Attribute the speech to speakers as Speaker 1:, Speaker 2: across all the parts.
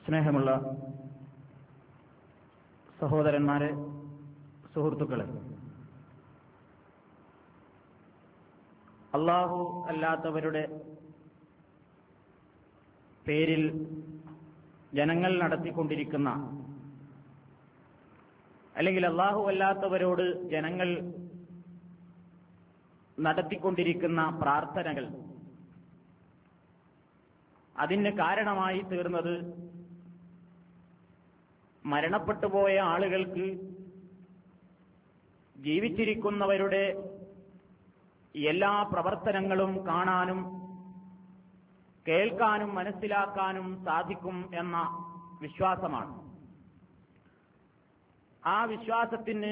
Speaker 1: സ്നേഹമുള്ള സഹോദരന്മാരെ, സുഹൃത്തുക്കളെ, അല്ലാഹു അല്ലാത്തവരുടെ പേരിൽ ജനങ്ങൾ നടത്തിക്കൊണ്ടിരിക്കുന്ന, അല്ലെങ്കിൽ അല്ലാഹു അല്ലാത്തവരോട് ജനങ്ങൾ നടത്തിക്കൊണ്ടിരിക്കുന്ന പ്രാർത്ഥനകൾ, അതിന് കാരണമായി തീർന്നത് മരണപ്പെട്ടുപോയ ആളുകൾക്ക് ജീവിച്ചിരിക്കുന്നവരുടെ എല്ലാ പ്രവർത്തനങ്ങളും കാണാനും കേൾക്കാനും മനസ്സിലാക്കാനും സാധിക്കും എന്ന വിശ്വാസമാണ്. ആ വിശ്വാസത്തിന്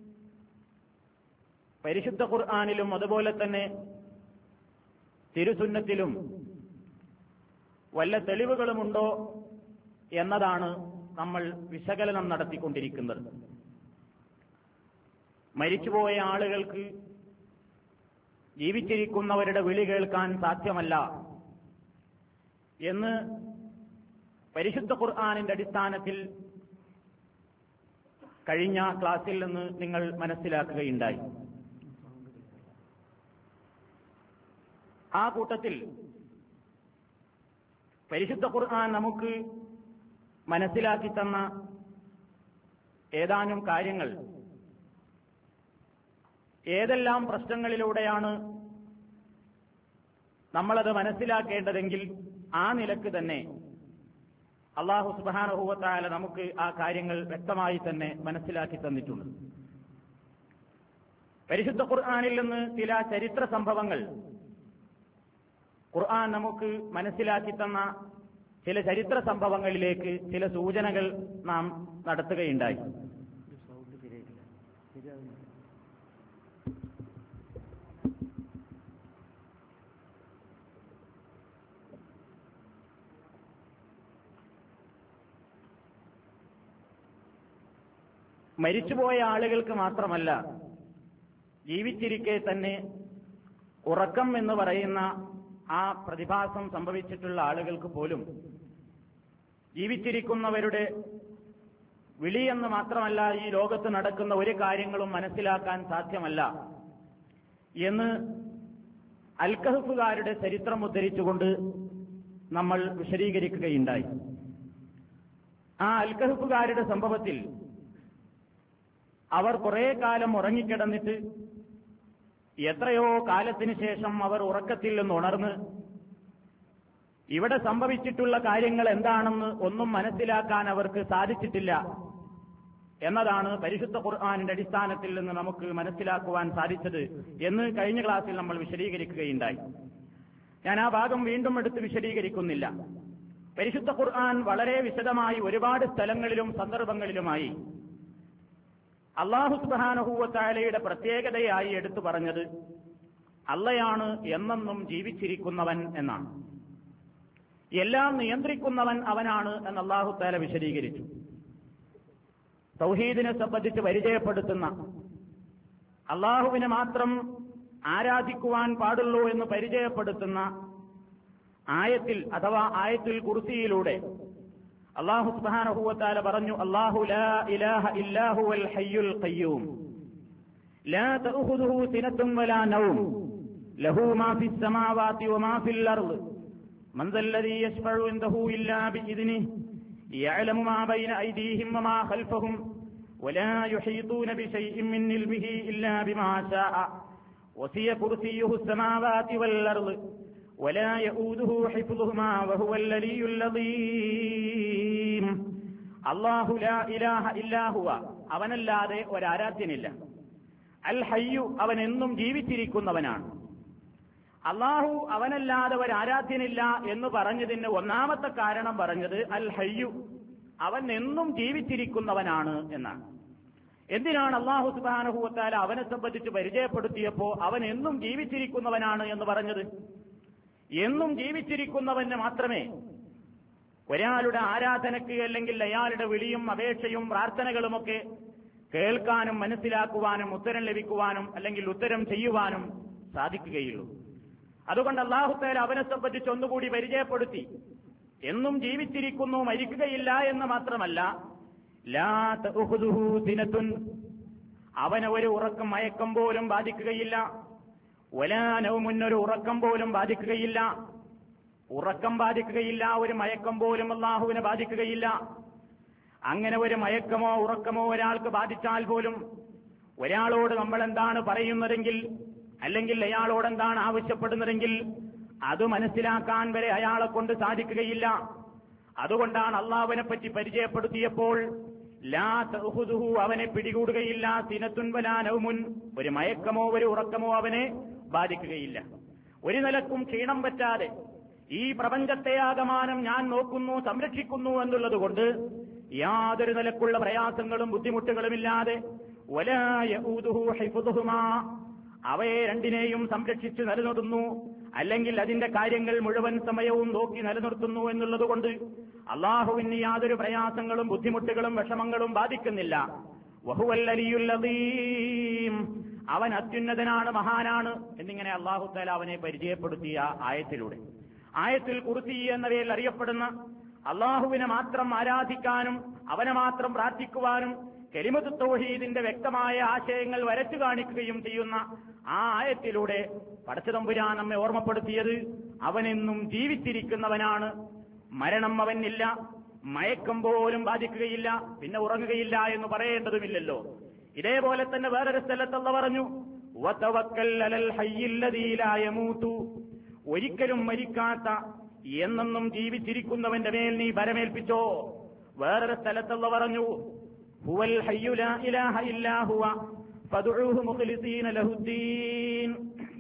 Speaker 1: പരിശുദ്ധ ഖുർആനിലും അതുപോലെ തന്നെ തിരുസുന്നത്തിലും വല്ല തെളിവുകളുമുണ്ടോ എന്നതാണ് നമ്മൾ വിശകലനം നടത്തിക്കൊണ്ടിരിക്കുന്നത്. മരിച്ചുപോയ ആളുകൾക്ക് ജീവിച്ചിരിക്കുന്നവരുടെ വിളി കേൾക്കാൻ സാധ്യമല്ല എന്ന് പരിശുദ്ധ ഖുർആനിന്റെ അടിസ്ഥാനത്തിൽ കഴിഞ്ഞ ക്ലാസ്സിൽ നിന്ന് നിങ്ങൾ മനസ്സിലാക്കുകയുണ്ടായി. ആ കൂട്ടത്തിൽ പരിശുദ്ധ ഖുർആൻ നമുക്ക് മനസ്സിലാക്കി തന്ന ഏതാനും കാര്യങ്ങൾ, ഏതെല്ലാം പ്രശ്നങ്ങളിലൂടെയാണ് നമ്മളത് മനസ്സിലാക്കേണ്ടതെങ്കിൽ ആ നിലക്ക് തന്നെ അല്ലാഹു സുബ്ഹാനഹു വ തആല നമുക്ക് ആ കാര്യങ്ങൾ വ്യക്തമായി തന്നെ മനസ്സിലാക്കി തന്നിട്ടുണ്ട്. പരിശുദ്ധ ഖുർആനിൽ നിന്ന് ചില ചരിത്ര സംഭവങ്ങൾ, ഖുർആൻ നമുക്ക് മനസ്സിലാക്കി തന്ന ചില ചരിത്ര സംഭവങ്ങളിലേക്ക് ചില സൂചനകൾ നാം നടത്തുകയുണ്ടായി. മരിച്ചുപോയ ആളുകൾക്ക് മാത്രമല്ല, ജീവിച്ചിരിക്കെ തന്നെ ഉറക്കം എന്ന് പറയുന്ന ആ പ്രതിഭാസം സംഭവിച്ചിട്ടുള്ള ആളുകൾക്ക് പോലും ജീവിച്ചിരിക്കുന്നവരുടെ വിളിയെന്ന് മാത്രമല്ല, ഈ ലോകത്ത് നടക്കുന്ന ഒരു കാര്യങ്ങളും മനസ്സിലാക്കാൻ സാധ്യമല്ല എന്ന് അൽ കഹ്ഫുകാരുടെ ചരിത്രം ഉദ്ധരിച്ചുകൊണ്ട് നമ്മൾ വിശദീകരിക്കുകയുണ്ടായി. ആ അൽ കഹ്ഫുകാരുടെ സംഭവത്തിൽ അവർ കുറെ കാലം ഉറങ്ങിക്കിടന്നിട്ട് എത്രയോ കാലത്തിന് ശേഷം അവർ ഉറക്കത്തിൽ നിന്ന് ഉണർന്ന് ഇവിടെ സംഭവിച്ചിട്ടുള്ള കാര്യങ്ങൾ എന്താണെന്ന് ഒന്നും മനസ്സിലാക്കാൻ അവർക്ക് സാധിച്ചിട്ടില്ല എന്നതാണ് പരിശുദ്ധ ഖുർആനിന്റെ അടിസ്ഥാനത്തിൽ നിന്ന് നമുക്ക് മനസ്സിലാക്കുവാൻ സാധിച്ചത് എന്ന് കഴിഞ്ഞ ക്ലാസ്സിൽ നമ്മൾ വിശദീകരിക്കുകയുണ്ടായി. ഞാൻ ആ ഭാഗം വീണ്ടും എടുത്ത് വിശദീകരിക്കുന്നില്ല. പരിശുദ്ധ ഖുർആൻ വളരെ വിശദമായി ഒരുപാട് സ്ഥലങ്ങളിലും സന്ദർഭങ്ങളിലുമായി അല്ലാഹു സുബ്ഹാനഹു വ തആലയുടെ പ്രത്യേകതയായി എടുത്തു പറഞ്ഞത് അള്ളയാണ് എന്നെന്നും ജീവിച്ചിരിക്കുന്നവൻ എന്നാണ്. എല്ലാം നിയന്ത്രിക്കുന്നവൻ അവനാണ് എന്ന് അല്ലാഹു തആല വിശദീകരിച്ചു. തൗഹീദിനെ സംബന്ധിച്ച് പരിചയപ്പെടുത്തുന്ന, അല്ലാഹുവിനെ മാത്രം ആരാധിക്കുവാൻ പാടുള്ളൂ എന്ന് പരിചയപ്പെടുത്തുന്ന ആയത്തിൽ അഥവാ ആയത്തുൽ കുർസിയിലൂടെ അല്ലാഹു സുബ്ഹാനഹു വ തആല പറഞ്ഞു, അല്ലാഹു ലാ ഇലാഹ ഇല്ലാ ഹുവൽ ഹയ്യുൽ ഖയ്യൂം ലാ തഅഖുദുഹു സിനത്തുൻ വലാ നൗം ലഹു മാ ഫിസ് സമാവാതി വമാ ഫിൽ അർള് മൻ ദല്ലദീ യശ്ഫഉ ഇൻദഹു ഇല്ലാ ബിഇദ്നിഹി യഅലമു മാ ബൈന അയ്ദീഹിം വമാ ഖൽഫഹും വലാ യുഹീതൂന ബിശൈഇൻ മിൻ ഇൽമിഹി ഇല്ലാ ബിമാ ശാഅ വസിയ കുർസിയ്യുഹു സമാവാതി വൽ അർള് ولا يؤوده حفظهما وهو العلي العظيم. അല്ലാഹു ലാ ഇലാഹ ഇല്ലാ ഹുവ, അവനല്ലാതെ ഒരാരാധ്യനില്ല. അൽ ഹയ്യു, അവൻ എന്നും ജീവിച്ചിരിക്കുന്നവനാണ്. അല്ലാഹു അവനല്ലാതെ ഒരാരാധ്യനില്ല എന്ന് പറഞ്ഞതിന് ഒന്നാമത്തെ കാരണം പറഞ്ഞത് അൽ ഹയ്യു, അവൻ എന്നും ജീവിച്ചിരിക്കുന്നവനാണ് എന്നാണ്. എന്തിനാണ് അല്ലാഹു സുബ്ഹാനഹു വ തആല അവനെ സംബന്ധിച്ച് പരിചയപ്പെടുത്തിയപ്പോ അവൻ എന്നും ജീവിച്ചിരിക്കുന്നവനാണ് എന്ന് പറഞ്ഞത്? എന്നും ജീവിച്ചിരിക്കുന്നവന് മാത്രമേ ഒരാളുടെ ആരാധനയ്ക്ക് അല്ലെങ്കിൽ അയാളുടെ വിളിയും അപേക്ഷയും പ്രാർത്ഥനകളുമൊക്കെ കേൾക്കാനും മനസ്സിലാക്കുവാനും ഉത്തരം ലഭിക്കുവാനും അല്ലെങ്കിൽ ഉത്തരം ചെയ്യുവാനും സാധിക്കുകയുള്ളൂ. അതുകൊണ്ട് അല്ലാഹു തആല അവനെ സംബന്ധിച്ച് ഒന്നുകൂടി പരിചയപ്പെടുത്തി. എന്നും ജീവിച്ചിരിക്കുന്നു, മരിക്കുകയില്ല എന്ന് മാത്രമല്ല, ലാ തഅഖുദുഹു സിനത്തുൻ, അവനെ ഒരു ഉറക്കം മയക്കം പോലും ബാധിക്കുകയില്ല. വലാ നൗമുൻ, ഒരു ഉറക്കം പോലും ബാധിക്കുകയില്ല. ഉറക്കം ബാധിക്കുകയില്ല, ഒരു മയക്കം പോലും അല്ലാഹുവിനെ ബാധിക്കുകയില്ല. അങ്ങനെ ഒരു മയക്കമോ ഉറക്കമോ ഒരാൾക്ക് ബാധിച്ചാൽ പോലും ഒരാളോട് നമ്മൾ എന്താണ് പറയുന്നതെങ്കിൽ, അല്ലെങ്കിൽ അയാളോട് എന്താണ് ആവശ്യപ്പെടുന്നതെങ്കിൽ അത് മനസ്സിലാക്കാൻ വരെ അയാളെ കൊണ്ട് സാധിക്കുകയില്ല. അതുകൊണ്ടാണ് അള്ളാഹുവിനെ പറ്റി പരിചയപ്പെടുത്തിയപ്പോൾ ലാ തഅഖുദുഹു, അവനെ പിടികൂടുകയില്ല, സിനത്തുൻ വലാ നൗമുൻ, ഒരു മയക്കമോ ഒരു ഉറക്കമോ അവനെ ബാധിക്കുകയില്ല. ഒരു നിലക്കും ക്ഷീണം പറ്റാതെ ഈ പ്രപഞ്ചത്തെ ആകമാനം ഞാൻ നോക്കുന്നു, സംരക്ഷിക്കുന്നു എന്നുള്ളതുകൊണ്ട് യാതൊരു നിലക്കുള്ള പ്രയാസങ്ങളും ബുദ്ധിമുട്ടുകളുമില്ലാതെ വലാ യഊദുഹു ഹിഫ്ദുഹുമാ, അവയെ രണ്ടിനെയും സംരക്ഷിച്ച് നിലനിർത്തുന്നു, അല്ലെങ്കിൽ അതിന്റെ കാര്യങ്ങൾ മുഴുവൻ സമയവും നോക്കി നിലനിർത്തുന്നു എന്നുള്ളതുകൊണ്ട് അള്ളാഹുവിന് യാതൊരു പ്രയാസങ്ങളും ബുദ്ധിമുട്ടുകളും വിഷമങ്ങളും ബാധിക്കുന്നില്ല. വഹുവൽ അലിയുൽ അദീം, അവൻ അത്യുന്നതനാണ്, മഹാനാണ് എന്നിങ്ങനെ അല്ലാഹു തആല അവനെ പരിചയപ്പെടുത്തിയ ആയത്തിലൂടെ. ആയത്തുൽ കുർസി എന്ന പേരിൽ അറിയപ്പെടുന്ന അള്ളാഹുവിനെ മാത്രം ആരാധിക്കാനും അവനെ മാത്രം പ്രാർത്ഥിക്കുവാനും കലിമത്ത് തൗഹീദിന്റെ വ്യക്തമായ ആശയങ്ങൾ വരച്ചു കാണിക്കുകയും ചെയ്യുന്ന ആ ആയത്തിലൂടെ പടച്ചതമ്പുരാൻ നമ്മെ ഓർമ്മപ്പെടുത്തിയത് അവനെന്നും ജീവിച്ചിരിക്കുന്നവനാണ്, മരണം അവനില്ല, മയക്കം പോലും ബാധിക്കുകയില്ല, പിന്നെ ഉറങ്ങുകയില്ല എന്ന് പറയേണ്ടതുമില്ലല്ലോ. ഇതേപോലെ തന്നെ വേറൊരു സ്ഥലത്തല്ല പറഞ്ഞു, വതവക്കൽ അലൽ ഹയ്യിൽ ലദീ ലാ യമൂതു, ഒരിക്കലും മരിക്കാത്ത എന്നെന്നും ജീവിച്ചിരിക്കുന്നവന്റെ മേൽ നീ ഭരമേൽപ്പിച്ചോ. വേറൊരു സ്ഥലത്തല്ല പറഞ്ഞു, ഹുവൽ ഹയ്യു ലാ ഇലാഹ ഇല്ലാ ഹുവ ഫദ്ഉഹു മുഖ്ലിസീന ലഹുദ്ദീൻ.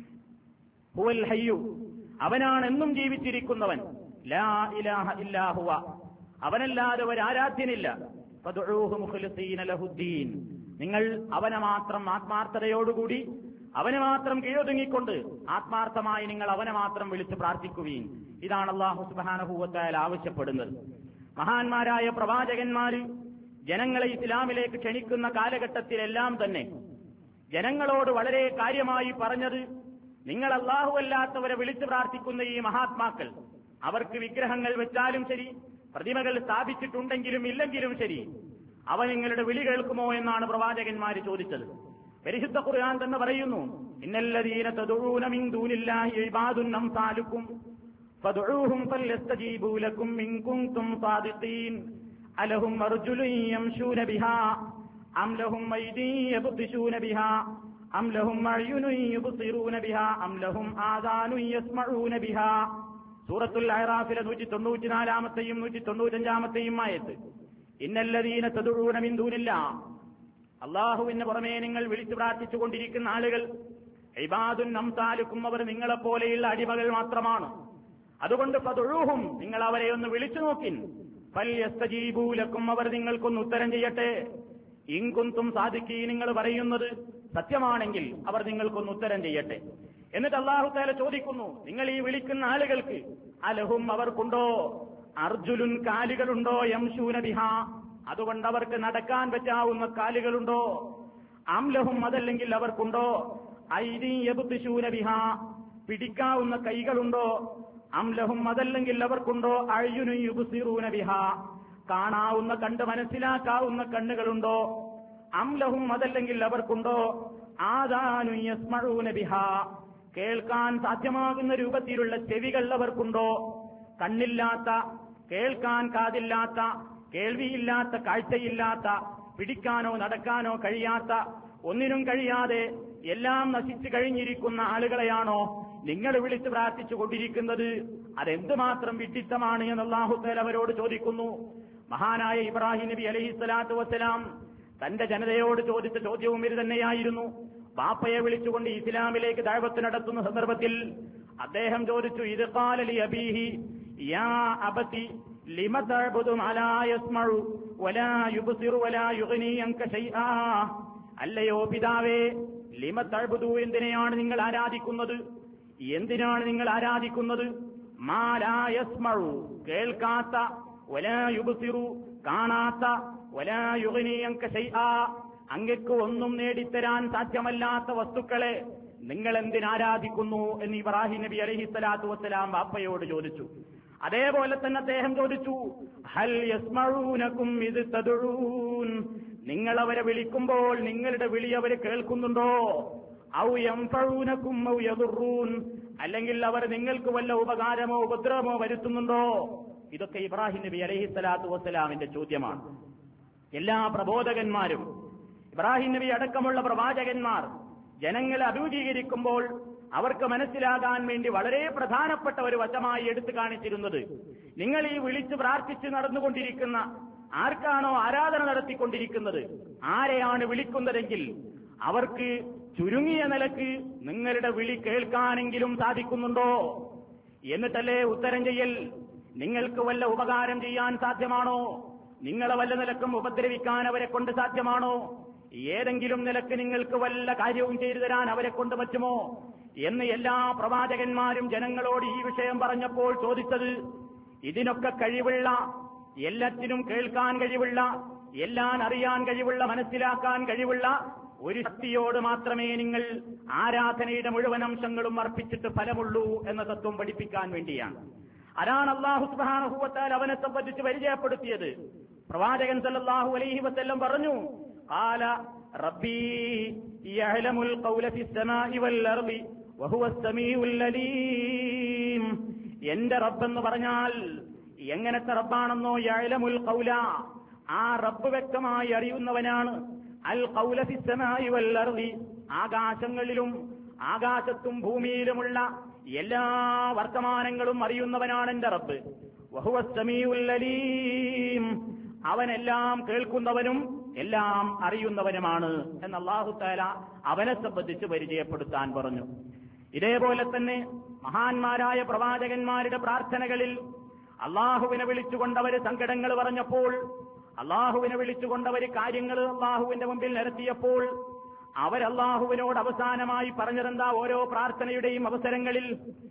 Speaker 1: ഹുവൽ ഹയ്യു, അവനാണ് എന്നും ജീവിച്ചിരിക്കുന്നവൻ, ലാ ഇലാഹ ഇല്ലാ ഹുവ, അവനല്ലാതെ ഒരു ആരാധ്യനില്ല, ഫദ്ഉഹു മുഖ്ലിസീന ലഹുദ്ദീൻ, നിങ്ങൾ അവനെ മാത്രം ആത്മാർത്ഥതയോടുകൂടി അവനെ മാത്രം കീഴൊതുങ്ങിക്കൊണ്ട് ആത്മാർത്ഥമായി നിങ്ങൾ അവനെ മാത്രം വിളിച്ച് പ്രാർത്ഥിക്കുകയും. ഇതാണ് അല്ലാഹു സുബ്ഹാനഹു വ തആല ആവശ്യപ്പെടുന്നത്. മഹാന്മാരായ പ്രവാചകന്മാര് ജനങ്ങളെ ഇസ്ലാമിലേക്ക് ക്ഷണിക്കുന്ന കാലഘട്ടത്തിലെല്ലാം തന്നെ ജനങ്ങളോട് വളരെ കാര്യമായി പറഞ്ഞത്, നിങ്ങൾ അല്ലാഹു അല്ലാത്തവരെ വിളിച്ചു പ്രാർത്ഥിക്കുന്ന ഈ മഹാത്മാക്കൾ, അവർക്ക് വിഗ്രഹങ്ങൾ വെച്ചാലും ശരി, പ്രതിമകൾ സ്ഥാപിച്ചിട്ടുണ്ടെങ്കിലും ഇല്ലെങ്കിലും ശരി, അവ നിങ്ങളുടെ വിളി കേൾക്കുമോ എന്നാണ് പ്രവാചകന്മാര് ചോദിച്ചത്. പരിശുദ്ധ ഖുർആൻ തന്നെ പറയുന്നു, ഇന്നല്ലദീന തദഊന മിൻ ദൂനില്ലാഹി ഇബാദുൻ അംസാലുക്കും ഫദ്ഊഹും ഫൽയസ്തജീബൂ ലക്കും ഇൻ കുൻതും സാദിഖീൻ അലഹും അർജുലുൻ യംശൂന ബിഹാ അം ലഹും അയ്ദീൻ യബ്തിശൂന ബിഹാ അം ലഹും അയ്യുനുൻ യുബ്സിറൂന ബിഹാ അം ലഹും ആദാനുൻ യസ്മഊന ബിഹാ. സൂറത്തുൽ അഅറാഫിലെ 194-ാമത്തെയും 195-ാമത്തെയും ആയത്ത്. ഇന്നല്ലദീന തദഊന മിൻ ദൂനില്ലാഹ്, അള്ളാഹുവിന് പുറമേ നിങ്ങൾ വിളിച്ചു പ്രാർത്ഥിച്ചുകൊണ്ടിരിക്കുന്ന ആളുകൾ ഇബാദുൻ അംസാലുക്കും, അവർ നിങ്ങളെപ്പോലെയുള്ള അടിമകൾ മാത്രമാണ്. അതുകൊണ്ട് ഫദ്ഉഹും, നിങ്ങൾ അവരെ ഒന്ന് വിളിച്ചു നോക്കിൻ, ഫൽയസ്തജീബൂ ലക്കും, അവർ നിങ്ങൾക്കൊന്ന് ഉത്തരം ചെയ്യട്ടെ, ഇൻ കുൻതും സാദിഖീൻ, നിങ്ങൾ പറയുന്നത് സത്യമാണെങ്കിൽ അവർ നിങ്ങൾക്കൊന്ന് ഉത്തരം ചെയ്യട്ടെ. എന്നിട്ട് അല്ലാഹു തആല ചോദിക്കുന്നു, നിങ്ങൾ ഈ വിളിക്കുന്ന ആളുകൾക്ക് അലഹും, അവർക്കുണ്ടോ, അർജുലുൻ, കാലുകളുണ്ടോ, യംശൂന ബിഹാ, അതുകൊണ്ട് അവർക്ക് നടക്കാൻ പറ്റാവുന്ന കാലുകളുണ്ടോ, അംലഹും, അതല്ലെങ്കിൽ അവർക്കുണ്ടോ, ഐദീൻ യബ്തിശൂന ബിഹാ, പിടിക്കാവുന്ന കൈകളുണ്ടോ, അംലഹും, അതല്ലെങ്കിൽ അവർക്കുണ്ടോ, അയ്യുനു യുബ്സിറൂന ബിഹാ, കാണാവുന്ന കണ്ട് മനസ്സിലാക്കാവുന്ന കണ്ണുകളുണ്ടോ, അംലഹും, അതല്ലെങ്കിൽ അവർക്കുണ്ടോ, ആദാനു യസ്മഊന ബിഹാ, കേൾക്കാൻ സാധ്യമാകുന്ന രൂപത്തിലുള്ള ചെവികൾ അവർക്കുണ്ടോ. കണ്ണില്ലാത്ത, കേൾക്കാൻ കാതില്ലാത്ത, കേൾവിയില്ലാത്ത, കാഴ്ചയില്ലാത്ത, പിടിക്കാനോ നടക്കാനോ കഴിയാത്ത, ഒന്നിനും കഴിയാതെ എല്ലാം നശിച്ചു കഴിഞ്ഞിരിക്കുന്ന ആളുകളെയാണോ നിങ്ങൾ വിളിച്ച് പ്രാർത്ഥിച്ചു കൊണ്ടിരിക്കുന്നത്? അതെന്തുമാത്രം വിഡ്ഢിത്തമാണ് എന്ന് അല്ലാഹു തആല അവരോട് ചോദിക്കുന്നു. മഹാനായ ഇബ്രാഹിം നബി അലൈഹിസ്സലാത്തു വസ്സലാം തന്റെ ജനതയോട് ചോദിച്ച ചോദ്യവും ഇത് തന്നെയായിരുന്നു. ബാപ്പയെ വിളിച്ചുകൊണ്ട് ഇസ്ലാമിലേക്ക് ദഅവത്ത് നടത്തുന്ന സന്ദർഭത്തിൽ അദ്ദേഹം ചോദിച്ചു, ഇദ് ഖാല ലി അബീഹി യാ അബതി ലിമ തഅബുദു മാ ലാ യസ്മഉ വലാ യുബ്സിറു വലാ യുഗ്നി അൻക ശൈആ. അല്ലയോ പിതാവേ, ലിമ തഅബുദു, എന്തിനെയാണ് നിങ്ങൾ ആരാധിക്കുന്നത്? എന്തിനാണ് നിങ്ങൾ ആരാധിക്കുന്നത്? മാ ലാ യസ്മഉ, കേൾക്കാത്ത, വലാ യുബ്സിറു, കാണാത്ത, വലാ യുഗ്നി അൻക ശൈആ, അങ്ങക്ക് ഒന്നും നേടിത്തരാൻ സാധ്യമല്ലാത്ത വസ്തുക്കളെ നിങ്ങൾ എന്തിനാരാധിക്കുന്നു എന്ന് ഇബ്രാഹിം നബി അലൈഹിസ്സലാത്തു വസ്സലാം ബാപ്പയോട് ചോദിച്ചു. അതേപോലെ തന്നെ അദ്ദേഹം ചോദിച്ചു, ഹൽ യസ്മഊനകും ഇദ് തദ്ഊൻ, നിങ്ങൾ അവരെ വിളിക്കുമ്പോൾ നിങ്ങളുടെ വിളി അവർ കേൾക്കുന്നുണ്ടോ? ഔ യൻഫഊനകും ഔ യദുറൂൻ, അല്ലെങ്കിൽ അവർ നിങ്ങൾക്ക് വല്ല ഉപകാരമോ ഉപദ്രവമോ വരുത്തുന്നുണ്ടോ? ഇതൊക്കെ ഇബ്രാഹിം നബി അലൈഹിസ്സലാത്തു വസ്സലാമിന്റെ ചോദ്യമാണ്. എല്ലാ പ്രബോധകന്മാരും, ഇബ്രാഹിം നബി അടക്കമുള്ള പ്രവാചകന്മാർ ജനങ്ങളെ അഭിമുഖീകരിക്കുമ്പോൾ അവർക്ക് മനസ്സിലാകാൻ വേണ്ടി വളരെ പ്രധാനപ്പെട്ട ഒരു വശമായി എടുത്തു കാണിച്ചിരുന്നത്, നിങ്ങൾ ഈ വിളിച്ച് പ്രാർത്ഥിച്ച് നടന്നുകൊണ്ടിരിക്കുന്ന ആർക്കാണോ ആരാധന നടത്തിക്കൊണ്ടിരിക്കുന്നത്, ആരെയാണ് വിളിക്കുന്നതെങ്കിൽ അവർക്ക് ചുരുങ്ങിയ നിലക്ക് നിങ്ങളുടെ വിളി കേൾക്കാനെങ്കിലും സാധിക്കുന്നുണ്ടോ എന്നിട്ടല്ലേ ഉത്തരം ചെയ്യൽ. നിങ്ങൾക്ക് വല്ല ഉപകാരം ചെയ്യാൻ സാധ്യമാണോ? നിങ്ങളെ വല്ല നിലക്കും ഉപദ്രവിക്കാൻ അവരെ കൊണ്ട് സാധ്യമാണോ? ഏതെങ്കിലും നിലക്ക് നിങ്ങൾക്ക് വല്ല കാര്യവും ചെയ്തു തരാൻ അവരെ കൊണ്ട് പറ്റുമോ എന്ന് എല്ലാ പ്രവാചകന്മാരും ജനങ്ങളോട് ഈ വിഷയം പറഞ്ഞപ്പോൾ ചോദിച്ചത്, ഇതിനൊക്കെ കഴിവുള്ള, എല്ലാത്തിനും കേൾക്കാൻ കഴിവുള്ള, എല്ലാം അറിയാൻ കഴിവുള്ള, മനസ്സിലാക്കാൻ കഴിവുള്ള ഒരു ശക്തിയോട് മാത്രമേ നിങ്ങൾ ആരാധനയുടെ മുഴുവൻ അംശങ്ങളും അർപ്പിച്ചിട്ട് ഫലമുള്ളൂ എന്ന തത്വം പഠിപ്പിക്കാൻ വേണ്ടിയാണ്. അതാണ് അല്ലാഹു സുബ്ഹാനഹു വ തആല അവനെ സംബന്ധിച്ച് പരിചയപ്പെടുത്തിയത്. പ്രവാചകൻ സല്ലല്ലാഹു അലൈഹി വസല്ലം പറഞ്ഞു, ഖാല റബ്ബി യഅലമുൽ ഖൗല ഫിസ് സമാഇ വൽ അർളി വഹുവസ് സമീഉൽ അലീം. എന്റെ റബ്ബെന്ന് പറഞ്ഞാൽ എങ്ങനത്തെ റബ്ബാണെന്നോ? യഅലമുൽ ഖൗല, ആ റബ്ബ് വ്യക്തമായി അറിയുന്നവനാണ്. അൽ ഖൗല ഫിസ് സമാഇ വൽ അർളി, ആകാശങ്ങളിലും ആകാശത്തും ഭൂമിയിലുമുള്ള എല്ലാ വർത്തമാനങ്ങളും അറിയുന്നവനാണ് എന്റെ റബ്ബ്. വഹുവസ് സമീഉൽ അലീം, അവനെല്ലാം കേൾക്കുന്നവനും എല്ലാം അറിയുന്നവനുമാണ് എന്ന് അല്ലാഹു തആല അവനെ സംബന്ധിച്ച് പരിചയപ്പെടുത്താൻ പറഞ്ഞു. ഇതേപോലെ തന്നെ മഹാന്മാരായ പ്രവാചകന്മാരുടെ പ്രാർത്ഥനകളിൽ അള്ളാഹുവിനെ വിളിച്ചുകൊണ്ടവര് സങ്കടങ്ങൾ പറഞ്ഞപ്പോൾ, അള്ളാഹുവിനെ വിളിച്ചുകൊണ്ടവര് കാര്യങ്ങൾ അള്ളാഹുവിന്റെ മുമ്പിൽ നിരത്തിയപ്പോൾ അവരല്ലാഹുവിനോട് അവസാനമായി പറഞ്ഞതെന്താ? ഓരോ പ്രാർത്ഥനയുടെയും അവസരങ്ങളിൽ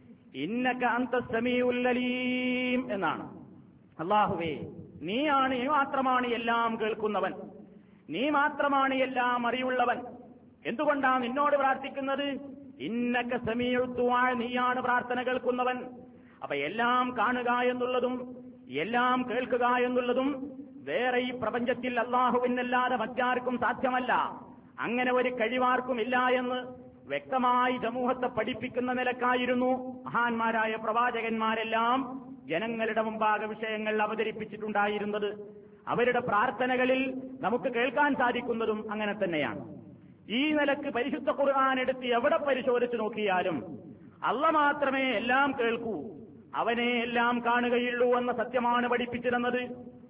Speaker 1: ഇന്നക അന്തസ് സമീഉൽ അലീം എന്നാണ്. അള്ളാഹുവേ, നീ മാത്രമാണ് എല്ലാം കേൾക്കുന്നവൻ, നീ മാത്രമാണ് എല്ലാം അറിയുള്ളവൻ. എന്തുകൊണ്ടാണ് നിന്നോട് പ്രാർത്ഥിക്കുന്നത്? ഇന്നക സമീഉ ദുആ, നീയാണ് പ്രാർത്ഥന കേൾക്കുന്നവൻ. അപ്പൊ എല്ലാം കാണുക എന്നുള്ളതും എല്ലാം കേൾക്കുക എന്നുള്ളതും വേറെ ഈ പ്രപഞ്ചത്തിൽ അല്ലാഹുവിനല്ലാതെ മറ്റാർക്കും സാധ്യമല്ല. അങ്ങനെ ഒരു കഴിവാർക്കും ഇല്ല എന്ന് വ്യക്തമായി സമൂഹത്തെ പഠിപ്പിക്കുന്ന നിലക്കായിരുന്നു മഹാന്മാരായ പ്രവാചകന്മാരെല്ലാം ജനങ്ങളുടെ മുമ്പാകെ വിഷയങ്ങൾ അവതരിപ്പിച്ചിട്ടുണ്ടായിരുന്നത്. അവരുടെ പ്രാർത്ഥനകളിൽ നമുക്ക് കേൾക്കാൻ സാധിക്കുന്നതും അങ്ങനെ തന്നെയാണ്. ഈ നിലക്ക് പരിശുദ്ധ ഖുർആൻ എടുത്ത് എവിടെ പരിശോധിച്ചു നോക്കിയാലും അല്ലാഹ് മാത്രമേ എല്ലാം കേൾക്കൂ, അവനെ എല്ലാം കാണുകയുള്ളൂ എന്ന സത്യമാണ് പഠിപ്പിച്ചിരുന്നത്.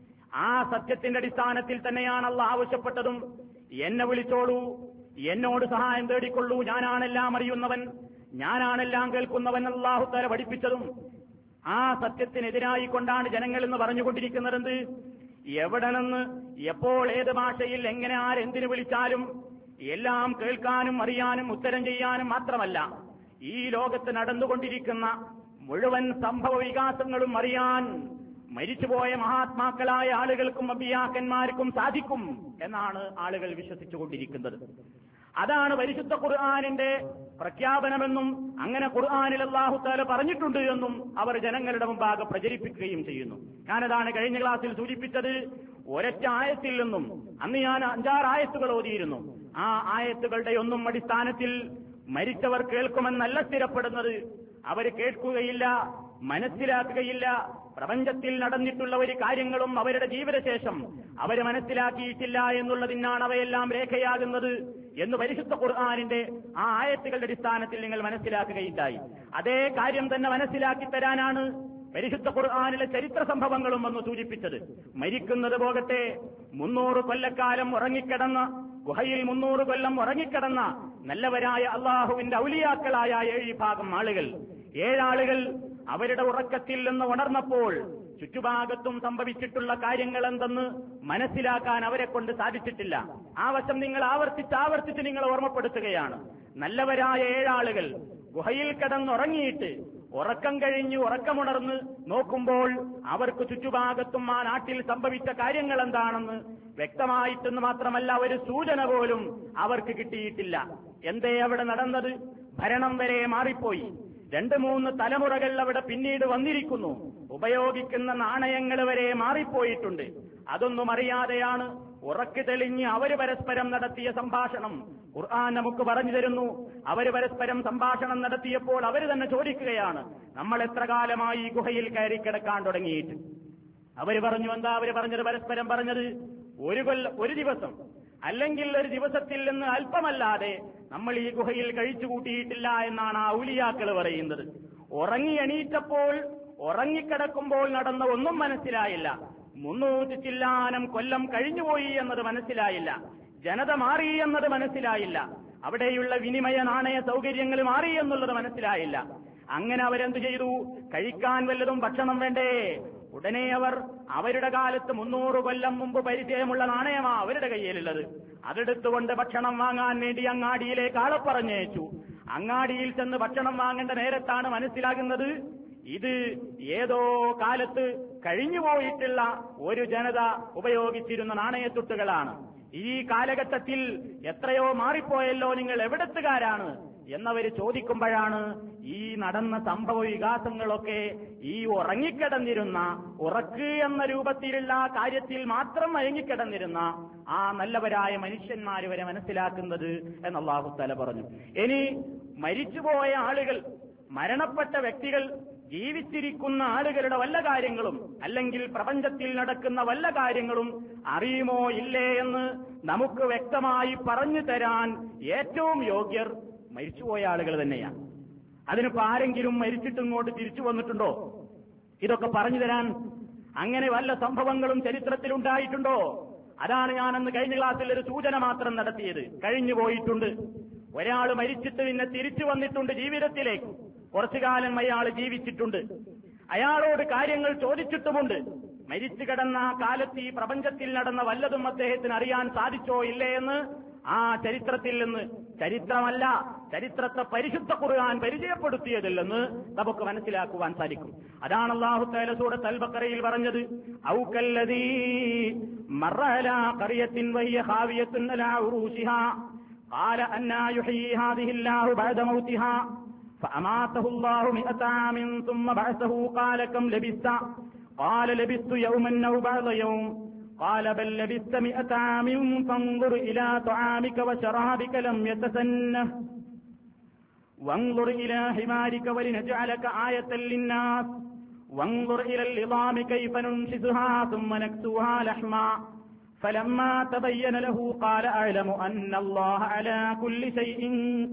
Speaker 1: ആ സത്യത്തിന്റെ അടിസ്ഥാനത്തിൽ തന്നെയാണ് അല്ലാഹ് ആവശ്യപ്പെട്ടതും, എന്നെ വിളിച്ചോളൂ, എന്നോട് സഹായം തേടിക്കൊള്ളൂ, ഞാനാണെല്ലാം അറിയുന്നവൻ, ഞാനാണെല്ലാം കേൾക്കുന്നവൻ അല്ലാഹു തആല പഠിപ്പിച്ചതും. ആ സത്യത്തിനെതിരായി കൊണ്ടാണ് ജനങ്ങൾ എന്ന് പറഞ്ഞുകൊണ്ടിരിക്കുന്നത്. എവിടെ നിന്ന്, എപ്പോൾ, ഏത് ഭാഷയിൽ, എങ്ങനെ, ആരെന്തിനു വിളിച്ചാലും എല്ലാം കേൾക്കാനും അറിയാനും ഉത്തരം ചെയ്യാനും മാത്രമല്ല, ഈ ലോകത്ത് നടന്നുകൊണ്ടിരിക്കുന്ന മുഴുവൻ സംഭവ വികാസങ്ങളും അറിയാൻ മരിച്ചുപോയ മഹാത്മാക്കളായ ആളുകൾക്കും അമ്പിയാക്കന്മാർക്കും സാധിക്കും എന്നാണ് ആളുകൾ വിശ്വസിച്ചുകൊണ്ടിരിക്കുന്നത്. അതാണ് പരിശുദ്ധ ഖുർആനിന്റെ പ്രഖ്യാപനമെന്നും അങ്ങനെ ഖുർആനിൽ അല്ലാഹു തആല പറഞ്ഞിട്ടുണ്ട് എന്നും അവർ ജനങ്ങളുടെ മുമ്പാകെ പ്രചരിപ്പിക്കുകയും ചെയ്യുന്നു. ഞാനതാണ് കഴിഞ്ഞ ക്ലാസ്സിൽ സൂചിപ്പിച്ചത്. ഒരൊറ്റ ആയത്തിൽ നിന്നും അന്ന് ഞാൻ 5-6 ആയത്തുകൾ ഓതിയിരുന്നു. ആ ആയത്തുകളുടെ ഒന്നും അടിസ്ഥാനത്തിൽ മരിച്ചവർ കേൾക്കുമെന്നല്ല സ്ഥിരപ്പെടുന്നത്. അവർ കേൾക്കുകയില്ല, മനസ്സിലാക്കുകയില്ല. പ്രപഞ്ചത്തിൽ നടന്നിട്ടുള്ള ഒരു കാര്യങ്ങളും അവരുടെ ജീവിതശേഷം അവര് മനസ്സിലാക്കിയിട്ടില്ല എന്നുള്ളതിനാണ് അവയെല്ലാം രേഖയാകുന്നത് എന്ന് പരിശുദ്ധ ഖുർആനിന്റെ ആ ആയത്തുകളുടെ അടിസ്ഥാനത്തിൽ നിങ്ങൾ മനസ്സിലാക്കുകയുണ്ടായി. അതേ കാര്യം തന്നെ മനസ്സിലാക്കി തരാനാണ് പരിശുദ്ധ ഖുർആനിലെ ചരിത്ര സംഭവങ്ങളും ഒന്ന് സൂചിപ്പിച്ചത്. മരിക്കുന്നത് പോകട്ടെ, 300 കൊല്ലക്കാലം ഉറങ്ങിക്കിടന്ന, ഗുഹയിൽ 300 കൊല്ലം ഉറങ്ങിക്കിടന്ന നല്ലവരായ അള്ളാഹുവിന്റെ ഔലിയാക്കളായ 7 വിഭാഗം ആളുകൾ, 7 ആളുകൾ അവരുടെ ഉറക്കത്തിൽ നിന്ന് ഉണർന്നപ്പോൾ ചുറ്റുഭാഗത്തും സംഭവിച്ചിട്ടുള്ള കാര്യങ്ങൾ എന്തെന്ന് മനസ്സിലാക്കാൻ അവരെ കൊണ്ട് സാധിച്ചിട്ടില്ല. ആ വശം നിങ്ങൾ ആവർത്തിച്ച് നിങ്ങൾ ഓർമ്മപ്പെടുത്തുകയാണ്. നല്ലവരായ 7 ആളുകൾ ഗുഹയിൽ കിടന്നുറങ്ങിയിട്ട് ഉറക്കം കഴിഞ്ഞ് ഉറക്കമുണർന്ന് നോക്കുമ്പോൾ അവർക്ക് ചുറ്റുഭാഗത്തും ആ നാട്ടിൽ സംഭവിച്ച കാര്യങ്ങൾ എന്താണെന്ന് വ്യക്തമായിട്ടെന്ന് മാത്രമല്ല ഒരു സൂചന പോലും അവർക്ക് കിട്ടിയിട്ടില്ല. എന്തേ അവിടെ നടന്നത്? ഭരണം വരെ മാറിപ്പോയി. 2-3 തലമുറകൾ അവിടെ പിന്നീട് വന്നിരിക്കുന്നു. ഉപയോഗിക്കുന്ന നാണയങ്ങൾ വരെ മാറിപ്പോയിട്ടുണ്ട്. അതൊന്നും അറിയാതെയാണ് ഉറക്കു തെളിഞ്ഞ് അവര് പരസ്പരം നടത്തിയ സംഭാഷണം ഖുർആൻ നമുക്ക് പറഞ്ഞു തരുന്നു. അവര് പരസ്പരം സംഭാഷണം നടത്തിയപ്പോൾ അവര് തന്നെ ചോദിക്കുകയാണ്, നമ്മൾ എത്ര കാലമായി ഈ ഗുഹയിൽ കയറി കിടക്കാൻ തുടങ്ങിയിട്ട്? അവര് പറഞ്ഞു, എന്താ അവര് പറഞ്ഞത്? പരസ്പരം പറഞ്ഞത്, ഒരു ദിവസം അല്ലെങ്കിൽ ഒരു ദിവസത്തിൽ നിന്ന് അല്പമല്ലാതെ നമ്മൾ ഈ ഗുഹയിൽ കഴിച്ചു കൂട്ടിയിട്ടില്ല എന്നാണ് ആ ഔലിയാക്കൾ പറയുന്നത്. ഉറങ്ങി എണീറ്റപ്പോൾ, ഉറങ്ങിക്കിടക്കുമ്പോൾ നടന്ന ഒന്നും മനസ്സിലായില്ല. 300 ചില്ലാനം കൊല്ലം കഴിഞ്ഞുപോയി എന്നത് മനസ്സിലായില്ല. ജനത മാറി എന്നത് മനസ്സിലായില്ല. അവിടെയുള്ള വിനിമയ നാണയ സൗകര്യങ്ങൾ മാറി എന്നുള്ളത് മനസ്സിലായില്ല. അങ്ങനെ അവരെന്തു ചെയ്തു? കഴിക്കാൻ വല്ലതും ഭക്ഷണം വേണ്ടേ? ഉടനെ അവർ അവരുടെ കാലത്ത് 300 കൊല്ലം മുമ്പ് പരിചയമുള്ള നാണയമാ അവരുടെ കയ്യിലുള്ളത്. അതെടുത്തുകൊണ്ട് ഭക്ഷണം വാങ്ങാൻ വേണ്ടി അങ്ങാടിയിലേക്ക് ആളെ പറഞ്ഞയച്ചു. അങ്ങാടിയിൽ ചെന്ന് ഭക്ഷണം വാങ്ങേണ്ട നേരത്താണ് മനസ്സിലാകുന്നത്, ഇത് ഏതോ കാലത്ത് കഴിഞ്ഞുപോയിട്ടുള്ള ഒരു ജനത ഉപയോഗിച്ചിരുന്ന നാണയത്തുട്ടുകളാണ്. ഈ കാലഘട്ടത്തിൽ എത്രയോ മാറിപ്പോയല്ലോ, നിങ്ങൾ എവിടത്തുകാരാണ് എന്നവര് ചോദിക്കുമ്പോഴാണ് ഈ നടന്ന സംഭവ വികാസങ്ങളൊക്കെ ഈ ഉറങ്ങിക്കിടന്നിരുന്ന, ഉറക്ക് എന്ന രൂപത്തിലുള്ള കാര്യത്തിൽ മാത്രം മയങ്ങിക്കിടന്നിരുന്ന ആ നല്ലവരായ മനുഷ്യന്മാർ വരെ മനസ്സിലാക്കുന്നത് എന്ന് അല്ലാഹു തആല പറഞ്ഞു. ഇനി മരിച്ചുപോയ ആളുകൾ, മരണപ്പെട്ട വ്യക്തികൾ, ജീവിച്ചിരിക്കുന്ന ആളുകളുടെ വല്ല കാര്യങ്ങളും അല്ലെങ്കിൽ പ്രപഞ്ചത്തിൽ നടക്കുന്ന വല്ല കാര്യങ്ങളും അറിയുമോ ഇല്ലേ എന്ന് നമുക്ക് വ്യക്തമായി പറഞ്ഞു തരാൻ ഏറ്റവും യോഗ്യർ മരിച്ചുപോയ ആളുകൾ തന്നെയാണ്. അതിനിപ്പോ ആരെങ്കിലും മരിച്ചിട്ട് ഇങ്ങോട്ട് തിരിച്ചു വന്നിട്ടുണ്ടോ ഇതൊക്കെ പറഞ്ഞു തരാൻ? അങ്ങനെ വല്ല സംഭവങ്ങളും ചരിത്രത്തിലുണ്ടായിട്ടുണ്ടോ? അതാണ് ഞാനന്ന് കഴിഞ്ഞ ക്ലാസ്സിൽ ഒരു സൂചന മാത്രം നടത്തിയത്. കഴിഞ്ഞു പോയിട്ടുണ്ട്. ഒരാൾ മരിച്ചിട്ട് പിന്നെ തിരിച്ചു വന്നിട്ടുണ്ട് ജീവിതത്തിലേക്ക്. കുറച്ചു കാലം അയാൾ ജീവിച്ചിട്ടുണ്ട്. അയാളോട് കാര്യങ്ങൾ ചോദിച്ചിട്ടുമുണ്ട്. മരിച്ചു കിടന്ന കാലത്ത് ഈ പ്രപഞ്ചത്തിൽ നടന്ന വല്ലതും അദ്ദേഹത്തിന് അറിയാൻ സാധിച്ചോ ഇല്ലേ എന്ന് ആ ചരിത്രത്തിൽ നിന്ന്, ചരിത്രമല്ല ചരിത്രത്തെ പരിശുദ്ധ ഖുർആൻ പരിചയപ്പെടുത്തിയതിൽ നിന്ന് നമുക്ക് മനസ്സിലാക്കുവാൻ സാധിക്കും. അതാണ് അല്ലാഹു തആല സൂറത്തുൽ ബഖറയിൽ പറഞ്ഞത്, ഔ കല്ലദീ മറ അലാ ഖറിയത്തിൻ വഹിയ ഖാവിയത്തുൻ അലാ ഉറൂശിഹാ ഖാല അന്നാ യുഹ്യീ ഹാദിഹില്ലാഹു ബഅദ മൗതിഹാ فأماته الله 100 عام ثم بعثه قال كم لبثت قال لبثت يوما أو بعض يوم قال بل لبثت 100 عام فانظر إلى طعامك وشرابك لم يتسنه وانظر إلى حمارك ولنجعلك آية للناس وانظر إلى العظام كيف ننشزها ثم نكسوها لحما فلما تبين له قال أعلم أن الله على كل شيء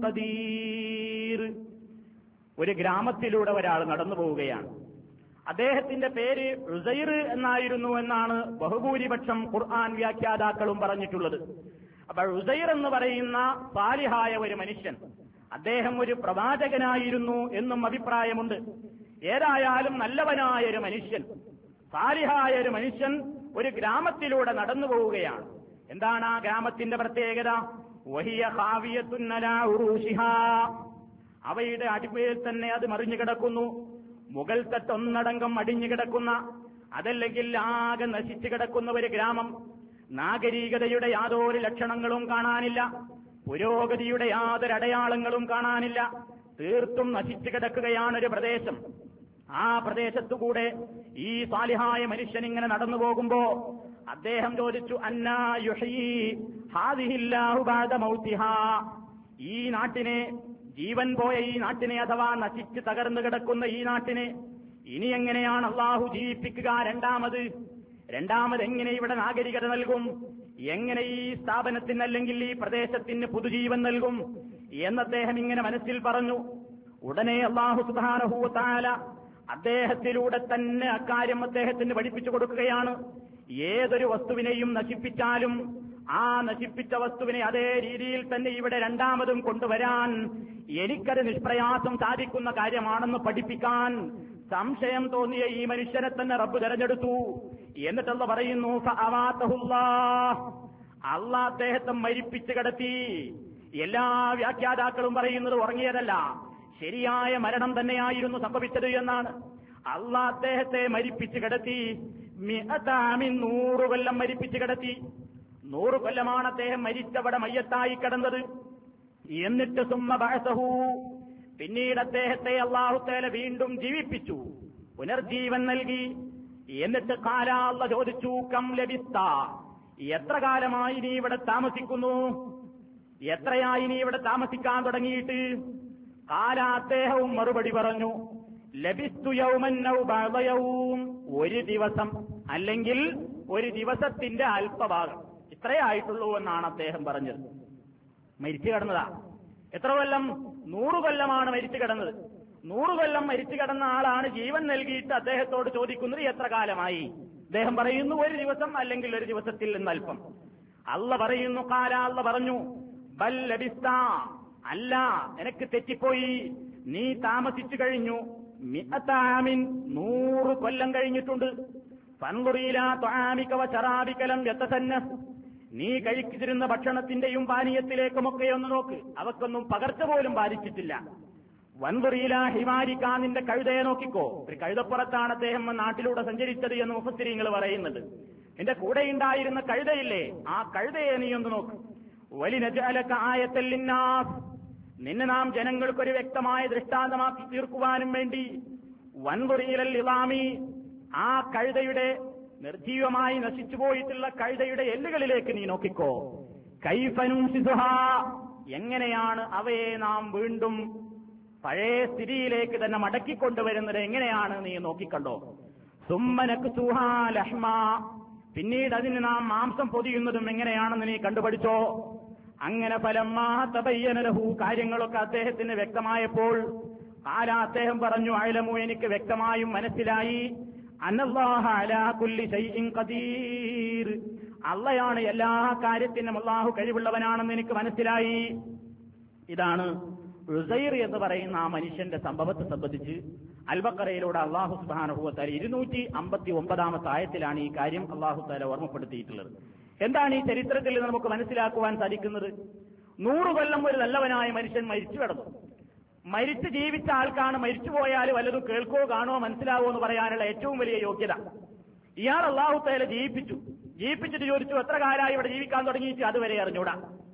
Speaker 1: قدير. ഒരു ഗ്രാമത്തിലൂടെ ഒരാൾ നടന്നു പോവുകയാണ്. അദ്ദേഹത്തിന്റെ പേര് ഉസൈർ എന്നായിരുന്നു എന്നാണ് ബഹുഭൂരിപക്ഷം ഖുർആൻ വ്യാഖ്യാതാക്കളും പറഞ്ഞിട്ടുള്ളത്. അപ്പോൾ ഉസൈർ എന്ന് പറയുന്ന സാലിഹായ ഒരു മനുഷ്യൻ, അദ്ദേഹം ഒരു പ്രവാചകനായിരുന്നു എന്നും അഭിപ്രായമുണ്ട്. ഏതായാലും നല്ലവനായ ഒരു മനുഷ്യൻ, സാലിഹായ ഒരു മനുഷ്യൻ ഒരു ഗ്രാമത്തിലൂടെ നടന്നു പോവുകയാണ്. എന്താണ് ആ ഗ്രാമത്തിന്റെ പ്രത്യേകത? വഹിയ ഖാവിയത്തുൻ അലാ ഉറൂശിഹാ, അവയുടെ അടിമയിൽ തന്നെ അത് മറിഞ്ഞു കിടക്കുന്നു. മുകൾ തട്ടൊന്നടങ്കം അടിഞ്ഞു കിടക്കുന്ന, അതല്ലെങ്കിൽ ആകെ നശിച്ചു കിടക്കുന്ന ഒരു ഗ്രാമം. നാഗരികതയുടെ യാതൊരു ലക്ഷണങ്ങളും കാണാനില്ല, പുരോഗതിയുടെ യാതൊരു അടയാളങ്ങളും കാണാനില്ല. തീർത്തും നശിച്ചു കിടക്കുകയാണൊരു പ്രദേശം. ആ പ്രദേശത്തുകൂടെ ഈ സാലിഹായ മനുഷ്യൻ ഇങ്ങനെ നടന്നു പോകുമ്പോ അദ്ദേഹം ചോദിച്ചു, അന്നാ യുഹ്യീ ഹാദിഹില്ലാഹു ബഅദ മൗതിഹാ, ഈ നാട്ടിനെ, ജീവൻ പോയ ഈ നാട്ടിനെ, അഥവാ നശിച്ച് തകർന്നു കിടക്കുന്ന ഈ നാട്ടിനെ ഇനി എങ്ങനെയാണ് അള്ളാഹു ജീവിപ്പിക്കുക? രണ്ടാമത് എങ്ങനെ ഇവിടെ നാഗരികത നൽകും? എങ്ങനെ ഈ സ്ഥാപനത്തിന് അല്ലെങ്കിൽ ഈ പ്രദേശത്തിന് പുതുജീവൻ നൽകും എന്ന് അദ്ദേഹം ഇങ്ങനെ മനസ്സിൽ പറഞ്ഞു. ഉടനെ അല്ലാഹു സുബ്ഹാനഹു വ തആല അദ്ദേഹത്തിലൂടെ തന്നെ അക്കാര്യം അദ്ദേഹത്തിന് പഠിപ്പിച്ചു കൊടുക്കുകയാണ്. ഏതൊരു വസ്തുവിനെയും നശിപ്പിച്ചാലും ആ നശിപ്പിച്ച വസ്തുവിനെ അതേ രീതിയിൽ തന്നെ ഇവിടെ രണ്ടാമതും കൊണ്ടുവരാൻ എനിക്കത് നിഷ്പ്രയാസം സാധിക്കുന്ന കാര്യമാണെന്ന് പഠിപ്പിക്കാൻ സംശയം തോന്നിയ ഈ മനുഷ്യനെ തന്നെ റബ്ബ് തെരഞ്ഞെടുത്തു. എന്നിട്ടല്ല പറയുന്നു, ഫഅമാതഹുല്ലാഹ്, അല്ലാഹ് അദ്ദേഹത്തെ മരിപ്പിച്ചു കിടത്തി. എല്ലാ വ്യാഖ്യാതാക്കളും പറയുന്നത് ഉറങ്ങിയതല്ല, ശരിയായ മരണം തന്നെയായിരുന്നു സംഭവിച്ചത് എന്നാണ്. അല്ലാഹ് അദ്ദേഹത്തെ മരിപ്പിച്ചു കിടത്തി. 100 കൊല്ലം മരിപ്പിച്ചു കിടത്തി. 100 കൊല്ലമാണ് അദ്ദേഹം മരിച്ചവിടെ മയ്യത്തായി കിടന്നത്. എന്നിട്ട് സുമ്മ ബഅസഹു, പിന്നീട് അദ്ദേഹത്തെ അല്ലാഹു തആല വീണ്ടും ജീവിപ്പിച്ചു, പുനർജീവൻ നൽകി. എന്നിട്ട് ഖാല, അല്ലാഹു ചോദിച്ചു, കം ലബിസ്ത, എത്ര കാലമായി നീ ഇവിടെ താമസിക്കുന്നു? എത്രയായി നീ ഇവിടെ താമസിക്കാൻ തുടങ്ങിയിട്ട്? ഖാല, അദ്ദേഹവും മറുപടി പറഞ്ഞു, ലബിസ്തു യൗമൻ ഔ ബഅദ യൗം, ഒരു ദിവസം അല്ലെങ്കിൽ ഒരു ദിവസത്തിന്റെ അല്പഭാഗം, ഇത്രയേ ആയിട്ടുള്ളൂ എന്നാണ് അദ്ദേഹം പറഞ്ഞത്. മരിച്ചു കിടന്നതാ. എത്ര കൊല്ലം? 100 കൊല്ലമാണ് മരിച്ചു കിടന്നത്. 100 കൊല്ലം മരിച്ചു കിടന്ന ആളാണ് ജീവൻ നൽകിയിട്ട് അദ്ദേഹത്തോട് ചോദിക്കുന്നത് എത്ര കാലമായി? അദ്ദേഹം പറയുന്നു, ഒരു ദിവസം അല്ലെങ്കിൽ ഒരു ദിവസത്തിൽ നിന്ന് അല്പം. അല്ല പറയുന്നു, ഖാല, അല്ല പറഞ്ഞു, ബൽ ലബിസ്ത, അല്ല, നിനക്ക് തെറ്റിപ്പോയി, നീ താമസിച്ചു കഴിഞ്ഞു. 100 കൊല്ലം കഴിഞ്ഞിട്ടുണ്ട്. ഫൻദുർ ഇലാ തുആമിക വ ശറാബിക ലം യതസന്നസ്, നീ കഴിച്ചിരുന്ന ഭക്ഷണത്തിന്റെയും പാനീയത്തിലേക്കുമൊക്കെ ഒന്ന് നോക്ക്, അവക്കൊന്നും പകർച്ച പോലും ബാധിച്ചിട്ടില്ല. വൻദുർ ഇലാ ഹിമാരിക, നിന്റെ കഴുതയെ നോക്കിക്കോ. ഒരു കഴുതപ്പുറത്താണ് അദ്ദേഹം നാട്ടിലൂടെ സഞ്ചരിച്ചത് എന്ന് മുഫസ്സിരീങ്ങൾ പറയുന്നുണ്ട്. നിന്റെ കൂടെയുണ്ടായിരുന്ന കഴുതയില്ലേ, ആ കഴുതയെ നീ ഒന്ന് നോക്ക്. വലിനജഅലക ആയത്തൽ ലിന്നാസ്, നിന്നെ നാം ജനങ്ങൾക്കൊരു വ്യക്തമായ ദൃഷ്ടാന്തമാക്കി തീർക്കുവാനും വേണ്ടി. വൻദുർ ഇലൽ ഇളാമി, ആ കഴുതയുടെ നിർജീവമായി നശിച്ചുപോയിട്ടുള്ള കഴുതയുടെ എല്ലുകളിലേക്ക് നീ നോക്കിക്കോ. കൈഫ നുൻശിസുഹാ, എങ്ങനെയാണ് അവയെ നാം വീണ്ടും പഴയ സ്ഥിതിയിലേക്ക് തന്നെ മടക്കിക്കൊണ്ടുവരുന്നത്, എങ്ങനെയാണ് നീ നോക്കിക്കണ്ടോ. സുമ്മ നക്സുഹാ ലഹ്മാ, പിന്നീട് അതിന് നാം മാംസം പൊതിയുന്നതും എങ്ങനെയാണെന്ന് നീ കണ്ടുപഠിച്ചോ. അങ്ങനെ ഫലമ്മാ തബയ്യന ലഹു, കാര്യങ്ങളൊക്കെ അദ്ദേഹത്തിന് വ്യക്തമായപ്പോൾ ഖാല, അദ്ദേഹം പറഞ്ഞു, അഅലമു, എനിക്ക് വ്യക്തമായും മനസ്സിലായി, അന്നല്ലാഹ അലാ കുല്ലി ശൈഇൻ ഖദീർ, അള്ളയാണ് എല്ലാ കാര്യത്തിനും അല്ലാഹു കഴിവുള്ളവനാണെന്ന് എനിക്ക് മനസ്സിലായി. ഇതാണ് ഉസൈർ എന്ന് പറയുന്ന ആ മനുഷ്യന്റെ സംഭവത്തെ സംബന്ധിച്ച് അൽ-ബഖറയിലൂടെ അല്ലാഹു സുബ്ഹാനഹു വ തആല 259 ആയത്തിലാണ് ഈ കാര്യം അല്ലാഹു തആല ഓർമ്മപ്പെടുത്തിയിട്ടുള്ളത്. എന്താണ് ഈ ചരിത്രത്തിൽ നമുക്ക് മനസ്സിലാക്കുവാൻ സാധിക്കുന്നത്? 100 കൊല്ലം ഒരു നല്ലവനായ മനുഷ്യൻ മരിച്ചു കിടന്നു. മരിച്ചു ജീവിച്ച ആൾക്കാണ് മരിച്ചുപോയാൽ വല്ലതും കേൾക്കോ കാണോ മനസ്സിലാവോ എന്ന് പറയാനുള്ള ഏറ്റവും വലിയ യോഗ്യത. ഇയാൾ അല്ലാഹു തആല ജീവിപ്പിച്ചിട്ട് ചോദിച്ചു, എത്ര കാലമായി ഇവിടെ ജീവിക്കാൻ തുടങ്ങിയിട്ട്? അതുവരെ അറിഞ്ഞൂടാ.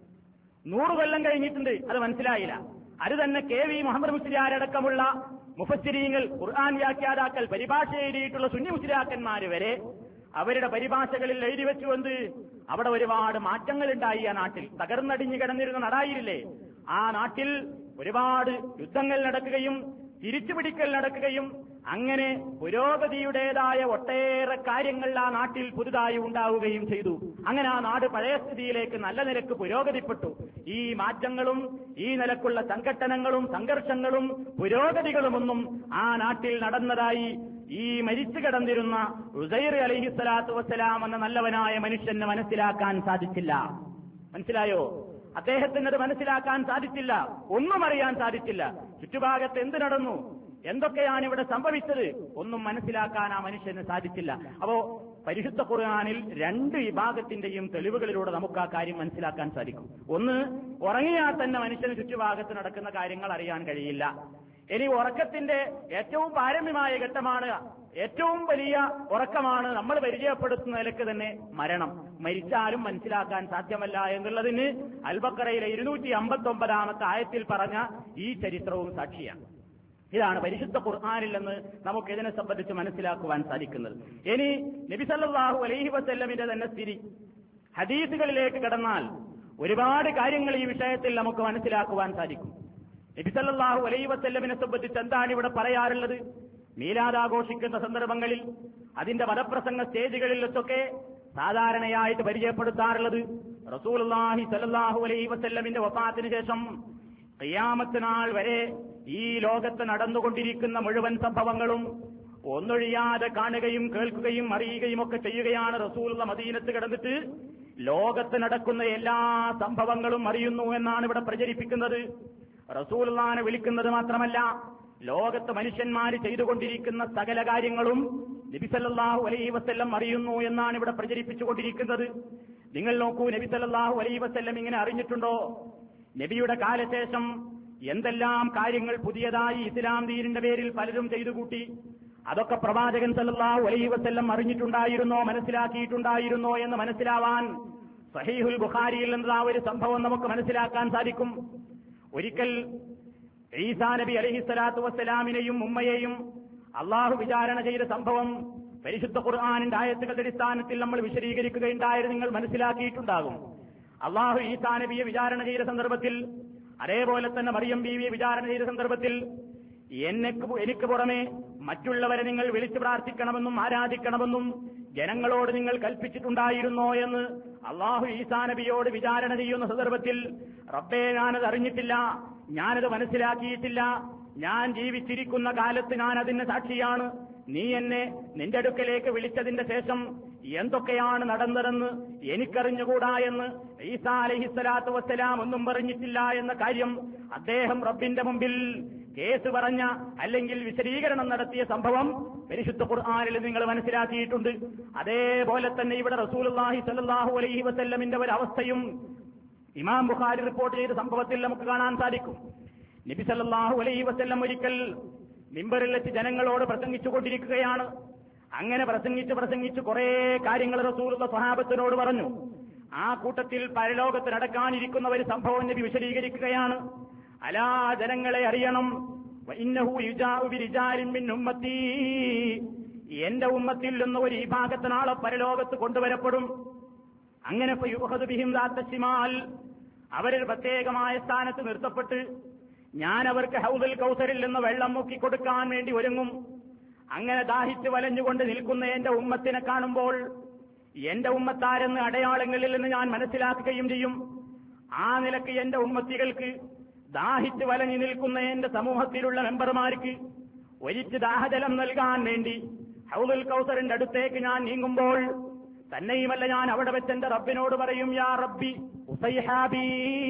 Speaker 1: 100 കൊല്ലം കഴിഞ്ഞിട്ടുണ്ട്, അത് മനസ്സിലായില്ല. അത് തന്നെ KV മുഹമ്മദ് മുസ്ലിയാരടക്കമുള്ള മുഫസ്സിരീങ്ങൾ, ഖുർആൻ വ്യാഖ്യാതാക്കൾ, പരിഭാഷ എഴുതിയിട്ടുള്ള സുന്നി മുസ്ലിയാക്കന്മാര് വരെ അവരുടെ പരിഭാഷകളിൽ എഴുതി വെച്ചുകൊണ്ട് അവിടെ ഒരുപാട് മാറ്റങ്ങളുണ്ടായി. ആ നാട്ടിൽ തകർന്നടിഞ്ഞു കിടന്നിരുന്ന നാടായിരുന്നില്ലേ, ആ നാട്ടിൽ ഒരുപാട് യുദ്ധങ്ങൾ നടക്കുകയും തിരിച്ചുപിടിക്കൽ നടക്കുകയും അങ്ങനെ പുരോഗതിയുടേതായ ഒട്ടേറെ കാര്യങ്ങൾ ആ നാട്ടിൽ പുതുതായി ഉണ്ടാവുകയും ചെയ്തു. അങ്ങനെ ആ നാട് പഴയ സ്ഥിതിയിലേക്ക് നല്ല നിലക്ക് പുരോഗതിപ്പെട്ടു. ഈ മാറ്റങ്ങളും ഈ നിലക്കുള്ള സംഘട്ടനങ്ങളും സംഘർഷങ്ങളും പുരോഗതികളുമൊന്നും ആ നാട്ടിൽ നടന്നതായി ഈ മരിച്ചു കിടന്നിരുന്ന ഉസൈർ അലൈഹിസ്സലാത്തു വസ്സലാം എന്ന നല്ലവനായ മനുഷ്യന് മനസ്സിലാക്കാൻ സാധിച്ചില്ല. മനസ്സിലായോ? അദ്ദേഹത്തിന് അത് മനസ്സിലാക്കാൻ സാധിച്ചില്ല, ഒന്നും അറിയാൻ സാധിച്ചില്ല. ചുറ്റുഭാഗത്ത് എന്ത് നടന്നു, എന്തൊക്കെയാണ് ഇവിടെ സംഭവിച്ചത്, ഒന്നും മനസ്സിലാക്കാൻ ആ മനുഷ്യന് സാധിച്ചില്ല. അപ്പോ പരിശുദ്ധ ഖുർആനിൽ 2 വിഭാഗത്തിന്റെയും തെളിവുകളിലൂടെ നമുക്ക് ആ കാര്യം മനസ്സിലാക്കാൻ സാധിക്കും. ഒന്ന്, ഉറങ്ങിയാൽ തന്നെ മനുഷ്യന് ചുറ്റുഭാഗത്ത് നടക്കുന്ന കാര്യങ്ങൾ അറിയാൻ കഴിയില്ല. ഇനി ഉറക്കത്തിന്റെ ഏറ്റവും പാരമ്യമായ ഘട്ടമാണ്, ഏറ്റവും വലിയ ഉറക്കമാണ് നമ്മൾ പരിചയപ്പെടുത്തുന്ന നിലക്ക് തന്നെ മരണം. മരിച്ചാലും മനസ്സിലാക്കാൻ സാധ്യമല്ല എന്നുള്ളതിന് അൽ-ബഖറയിലെ 259 ആയത്തിൽ പറഞ്ഞ ഈ ചരിത്രവും സാക്ഷിയാണ്. ഇതാണ് പരിശുദ്ധ ഖുർആനിൽ നിന്ന് നമുക്ക് ഇതിനെ സംബന്ധിച്ച് മനസ്സിലാക്കുവാൻ സാധിക്കുന്നത്. ഇനി നബി സല്ലല്ലാഹു അലൈഹി വസല്ലമിന്റെ തന്നെ സ്ഥിതി ഹദീസുകളിലേക്ക് കടന്നാൽ ഒരുപാട് കാര്യങ്ങൾ ഈ വിഷയത്തിൽ നമുക്ക് മനസ്സിലാക്കുവാൻ സാധിക്കും. നബി സല്ലല്ലാഹു അലൈഹി വസല്ലമിനെ സംബന്ധിച്ച് എന്താണ് ഇവിടെ പറയാറുള്ളത്? മീലാദ് ആഘോഷിക്കുന്ന സന്ദർഭങ്ങളിൽ അതിന്റെ വധപ്രസംഗ സ്റ്റേജുകളിൽ വെച്ചൊക്കെ സാധാരണയായിട്ട് പരിചയപ്പെടുത്താറുള്ളത് റസൂലുള്ളാഹി സ്വല്ലല്ലാഹു അലൈഹി വസല്ലമിന്റെ വഫാത്തിന് ശേഷം ഖിയാമത്ത് നാൾ വരെ ഈ ലോകത്ത് നടന്നുകൊണ്ടിരിക്കുന്ന മുഴുവൻ സംഭവങ്ങളും ഒന്നൊഴിയാതെ കാണുകയും കേൾക്കുകയും അറിയുകയും ഒക്കെ ചെയ്യുകയാണ്. റസൂലുള്ള മദീനത്ത് കിടന്നിട്ട് ലോകത്ത് നടക്കുന്ന എല്ലാ സംഭവങ്ങളും അറിയുന്നു എന്നാണ് ഇവിടെ പ്രചരിപ്പിക്കുന്നത്. റസൂലുള്ളാഹിനെ വിളിക്കുന്നത് മാത്രമല്ല, ലോകത്ത് മനുഷ്യന്മാര് ചെയ്തുകൊണ്ടിരിക്കുന്ന സകല കാര്യങ്ങളും നബി സല്ലല്ലാഹു അലൈഹി വസല്ലം അറിയുന്നു എന്നാണ് ഇവിടെ പ്രചരിപ്പിച്ചുകൊണ്ടിരിക്കുന്നത്. നിങ്ങൾ നോക്കൂ, നബി സല്ലല്ലാഹു അലൈഹി വസല്ലം ഇങ്ങനെ അറിഞ്ഞിട്ടുണ്ടോ? നബിയുടെ കാലശേഷം എന്തെല്ലാം കാര്യങ്ങൾ പുതിയതായി ഇസ്ലാം ദീനിന്റെ പേരിൽ പലരും ചെയ്തുകൂട്ടി, അതൊക്കെ പ്രവാചകൻ സല്ലല്ലാഹു അലൈഹി വസല്ലം അറിഞ്ഞിട്ടുണ്ടായിരുന്നോ, മനസ്സിലാക്കിയിട്ടുണ്ടായിരുന്നോ എന്ന് മനസ്സിലാവാൻ സഹീഹുൽ ബുഖാരിയിൽ നിന്ന് ആ ഒരു സംഭവം നമുക്ക് മനസ്സിലാക്കാൻ സാധിക്കും. ഒരിക്കൽ ഈസാ നബി അലൈഹിസ്സലാത്തു വസ്സലാമിനെയും ഉമ്മയെയും അള്ളാഹു വിചാരണ ചെയ്ത സംഭവം പരിശുദ്ധ ഖുർആനിന്റെ ആയത്തുകളുടെ അടിസ്ഥാനത്തിൽ നമ്മൾ വിശദീകരിക്കുകയുണ്ടായത് നിങ്ങൾ മനസ്സിലാക്കിയിട്ടുണ്ടാകും. അള്ളാഹു ഈസാ നബിയെ വിചാരണ ചെയ്ത സന്ദർഭത്തിൽ, അതേപോലെ തന്നെ മറിയം ബീവിയെ വിചാരണ ചെയ്ത സന്ദർഭത്തിൽ എനിക്ക് പുറമെ മറ്റുള്ളവരെ നിങ്ങൾ വിളിച്ചു പ്രാർത്ഥിക്കണമെന്നും ആരാധിക്കണമെന്നും ജനങ്ങളോട് നിങ്ങൾ കൽപ്പിച്ചിട്ടുണ്ടായിരുന്നോ എന്ന് അള്ളാഹു ഈസാ നബിയോട് വിചാരണ ചെയ്യുന്ന സന്ദർഭത്തിൽ, റബ്ബേ ഞാനത് അറിഞ്ഞിട്ടില്ല, ഞാനത് മനസ്സിലാക്കിയിട്ടില്ല, ഞാൻ ജീവിച്ചിരിക്കുന്ന കാലത്ത് ഞാൻ അതിന് സാക്ഷിയാണ്, നീ എന്നെ നിന്റെ അടുക്കലേക്ക് വിളിച്ചതിന്റെ ശേഷം എന്തൊക്കെയാണ് നടന്നതെന്ന് എനിക്കറിഞ്ഞുകൂടാ എന്ന് ഈസാ അലൈഹിസ്സലാത്തു വസ്സലാം ഒന്നും പറഞ്ഞിട്ടില്ല എന്ന കാര്യം അദ്ദേഹം റബ്ബിന്റെ മുമ്പിൽ കേസ് പറഞ്ഞ അല്ലെങ്കിൽ വിശദീകരണം നടത്തിയ സംഭവം പരിശുദ്ധ ഖുർആനിൽ നിങ്ങൾ മനസ്സിലാക്കിയിട്ടുണ്ട്. അതേപോലെ തന്നെ ഇവിടെ റസൂലുള്ളാഹി സ്വല്ലല്ലാഹു അലൈഹി വസല്ലമിന്റെ ഒരു അവസ്ഥയും ഇമാം ബുഖാരി റിപ്പോർട്ട് ചെയ്ത സംഭവത്തിൽ നമുക്ക് കാണാൻ സാധിക്കും. നബി സല്ലല്ലാഹു അലൈഹി വസല്ലം ഒരിക്കൽ മിമ്പറിൽ വെച്ച് ജനങ്ങളോട് പ്രസംഗിച്ചുകൊണ്ടിരിക്കുകയാണ്. അങ്ങനെ പ്രസംഗിച്ച് കുറെ കാര്യങ്ങൾ റസൂലുള്ള സ്വഹാബത്തിനോട് പറഞ്ഞു. ആ കൂട്ടത്തിൽ പരലോകത്ത് നടക്കാനിരിക്കുന്ന ഒരു സംഭവം നബി വിശദീകരിക്കുകയാണ്. അലാ, ജനങ്ങളെ അറിയണം, വഇന്നഹു യുജാഉ ബിരിജാലിൻ മിൻ ഉമ്മത്തി, എന്റെ ഉമ്മത്തിൽ നിന്ന് ഒരു വിഭാഗത്തെ നാളെ പരലോകത്ത് കൊണ്ടുവരപ്പെടും. അങ്ങനെ ഫയുഖദു ബിഹിം ദാത്ത ശിമാൽ, അവരൊരു പ്രത്യേകമായ സ്ഥാനത്ത് നിർത്തപ്പെട്ട് ഞാൻ അവർക്ക് ഹൗദുൽ കൗസറിൽ നിന്ന് വെള്ളം മുക്കിക്കൊടുക്കാൻ വേണ്ടി ഒരുങ്ങും. അങ്ങനെ ദാഹിച്ച് വലഞ്ഞുകൊണ്ട് നിൽക്കുന്ന എന്റെ ഉമ്മത്തിനെ കാണുമ്പോൾ എന്റെ ഉമ്മത്താരെന്ന് അടയാളങ്ങളിൽ നിന്ന് ഞാൻ മനസ്സിലാക്കുകയും ചെയ്യും. ആ നിലക്ക് എന്റെ ഉമ്മത്തികൾക്ക്, ദാഹിച്ച് വലഞ്ഞു നിൽക്കുന്ന എന്റെ സമൂഹത്തിലുള്ള മെമ്പർമാർക്ക് ഒരിച്ച് ദാഹജലം നൽകാൻ വേണ്ടി ഹൗദുൽ കൗസറിന്റെ അടുത്തേക്ക് ഞാൻ നീങ്ങുമ്പോൾ തന്നെയുമല്ല, ഞാൻ അവിടെ വെച്ച് എന്റെ റബ്ബിനോട് പറയും, യാ റബ്ബി ഉസൈഹാബി,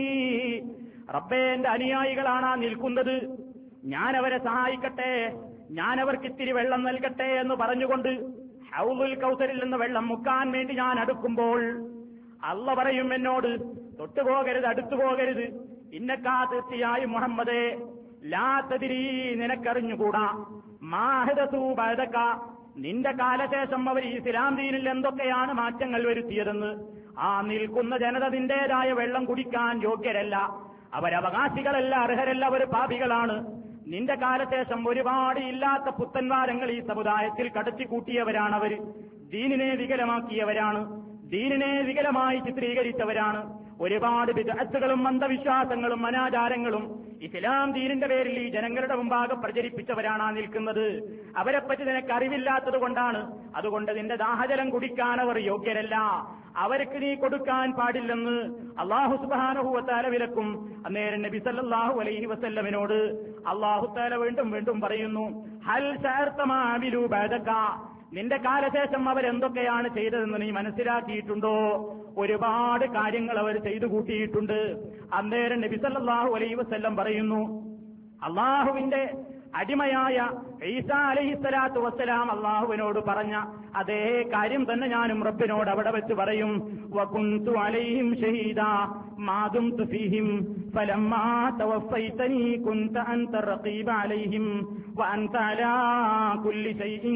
Speaker 1: റബ്ബേ എന്റെ അനുയായികളാണ് ആ നിൽക്കുന്നത്, ഞാൻ അവരെ സഹായിക്കട്ടെ, ഞാൻ അവർക്ക് ഇത്തിരി വെള്ളം നൽകട്ടെ എന്ന് പറഞ്ഞുകൊണ്ട് ഹൗദുൽ കൗസറിൽ നിന്ന് വെള്ളം മുക്കാൻ വേണ്ടി ഞാൻ അടുക്കുമ്പോൾ അള്ള പറയും എന്നോട്, തൊട്ടുപോകരുത്, അടുത്തുപോകരുത്, ഇന്നക്കാ തീർച്ചയായും മുഹമ്മദേ, ലാ തദ്രീ, നിനക്കറിഞ്ഞുകൂടാ, മാഹദസൂ ബഅദക, നിന്റെ കാലശേഷം അവർ ഇസ്ലാം ദീനിൽ എന്തൊക്കെയാണ് മാറ്റങ്ങൾ വരുത്തിയതെന്ന്. ആ നിൽക്കുന്ന ജനത നിന്റേതായ വെള്ളം കുടിക്കാൻ യോഗ്യരല്ല, അവരവകാശികളല്ല, അർഹരല്ല, അവർ പാപികളാണ്. നിന്റെ കാലശേഷം ഒരുപാട് ഇല്ലാത്ത പുത്തൻവാരങ്ങൾ ഈ സമുദായത്തിൽ കടത്തിക്കൂട്ടിയവരാണവർ, ദീനിനെ വികലമാക്കിയവരാണ്, ദീനിനെ വികലമായി ചിത്രീകരിച്ചവരാണ്. ഒരുപാട് ബിദ്അത്തുകളും അന്ധവിശ്വാസങ്ങളും അനാചാരങ്ങളും ഇസ്ലാം ദീനിന്റെ പേരിൽ ഈ ജനങ്ങളുടെ മുമ്പാകെ പ്രചരിപ്പിച്ചവരാണ് നിൽക്കുന്നത്. അവരെപ്പറ്റി നിനക്ക് അറിവില്ലാത്തത് കൊണ്ടാണ്. അതുകൊണ്ട് നിന്റെ ദാഹജലം കുടിക്കാൻ അവർ യോഗ്യരല്ല, അവർക്ക് നീ കൊടുക്കാൻ പാടില്ലെന്ന് അല്ലാഹു സുബ്ഹാനഹു വ തആല വിലക്കും. അന്നേരം നബി സല്ലല്ലാഹു അലൈഹി വസല്ലമിനോട് അല്ലാഹു തആല വീണ്ടും വീണ്ടും പറയുന്നു, ഹൽ ശഅർത മാ അമിലു ബഅദക, നിന്റെ കാലശേഷം അവരെന്തൊക്കെയാണ് ചെയ്തതെന്ന് നീ മനസ്സിലാക്കിയിട്ടുണ്ടോ? ഒരുപാട് കാര്യങ്ങൾ അവർ ചെയ്തു കൂട്ടിയിട്ടുണ്ട്. അന്നേരം നബി സല്ലല്ലാഹു അലൈഹി വസല്ലം പറയുന്നു, അള്ളാഹുവിന്റെ അടിമയായ ഈസാ അലൈഹിസ്സലാത്തു വസ്സലാം അള്ളാഹുവിനോട് പറഞ്ഞ അതേ കാര്യം തന്നെ ഞാനും റബ്ബിനോട് അവിടെ വെച്ച് പറയും. വകുന്തു അലൈഹിം ഷഹീദാ മാ ദുംതു ഫീഹിം ഫലമ്മാ തവഫൈതനി കുന്ത അൻത റഖീബ അലൈഹിം വഅൻത അലാ കുല്ലി ഷൈഇൻ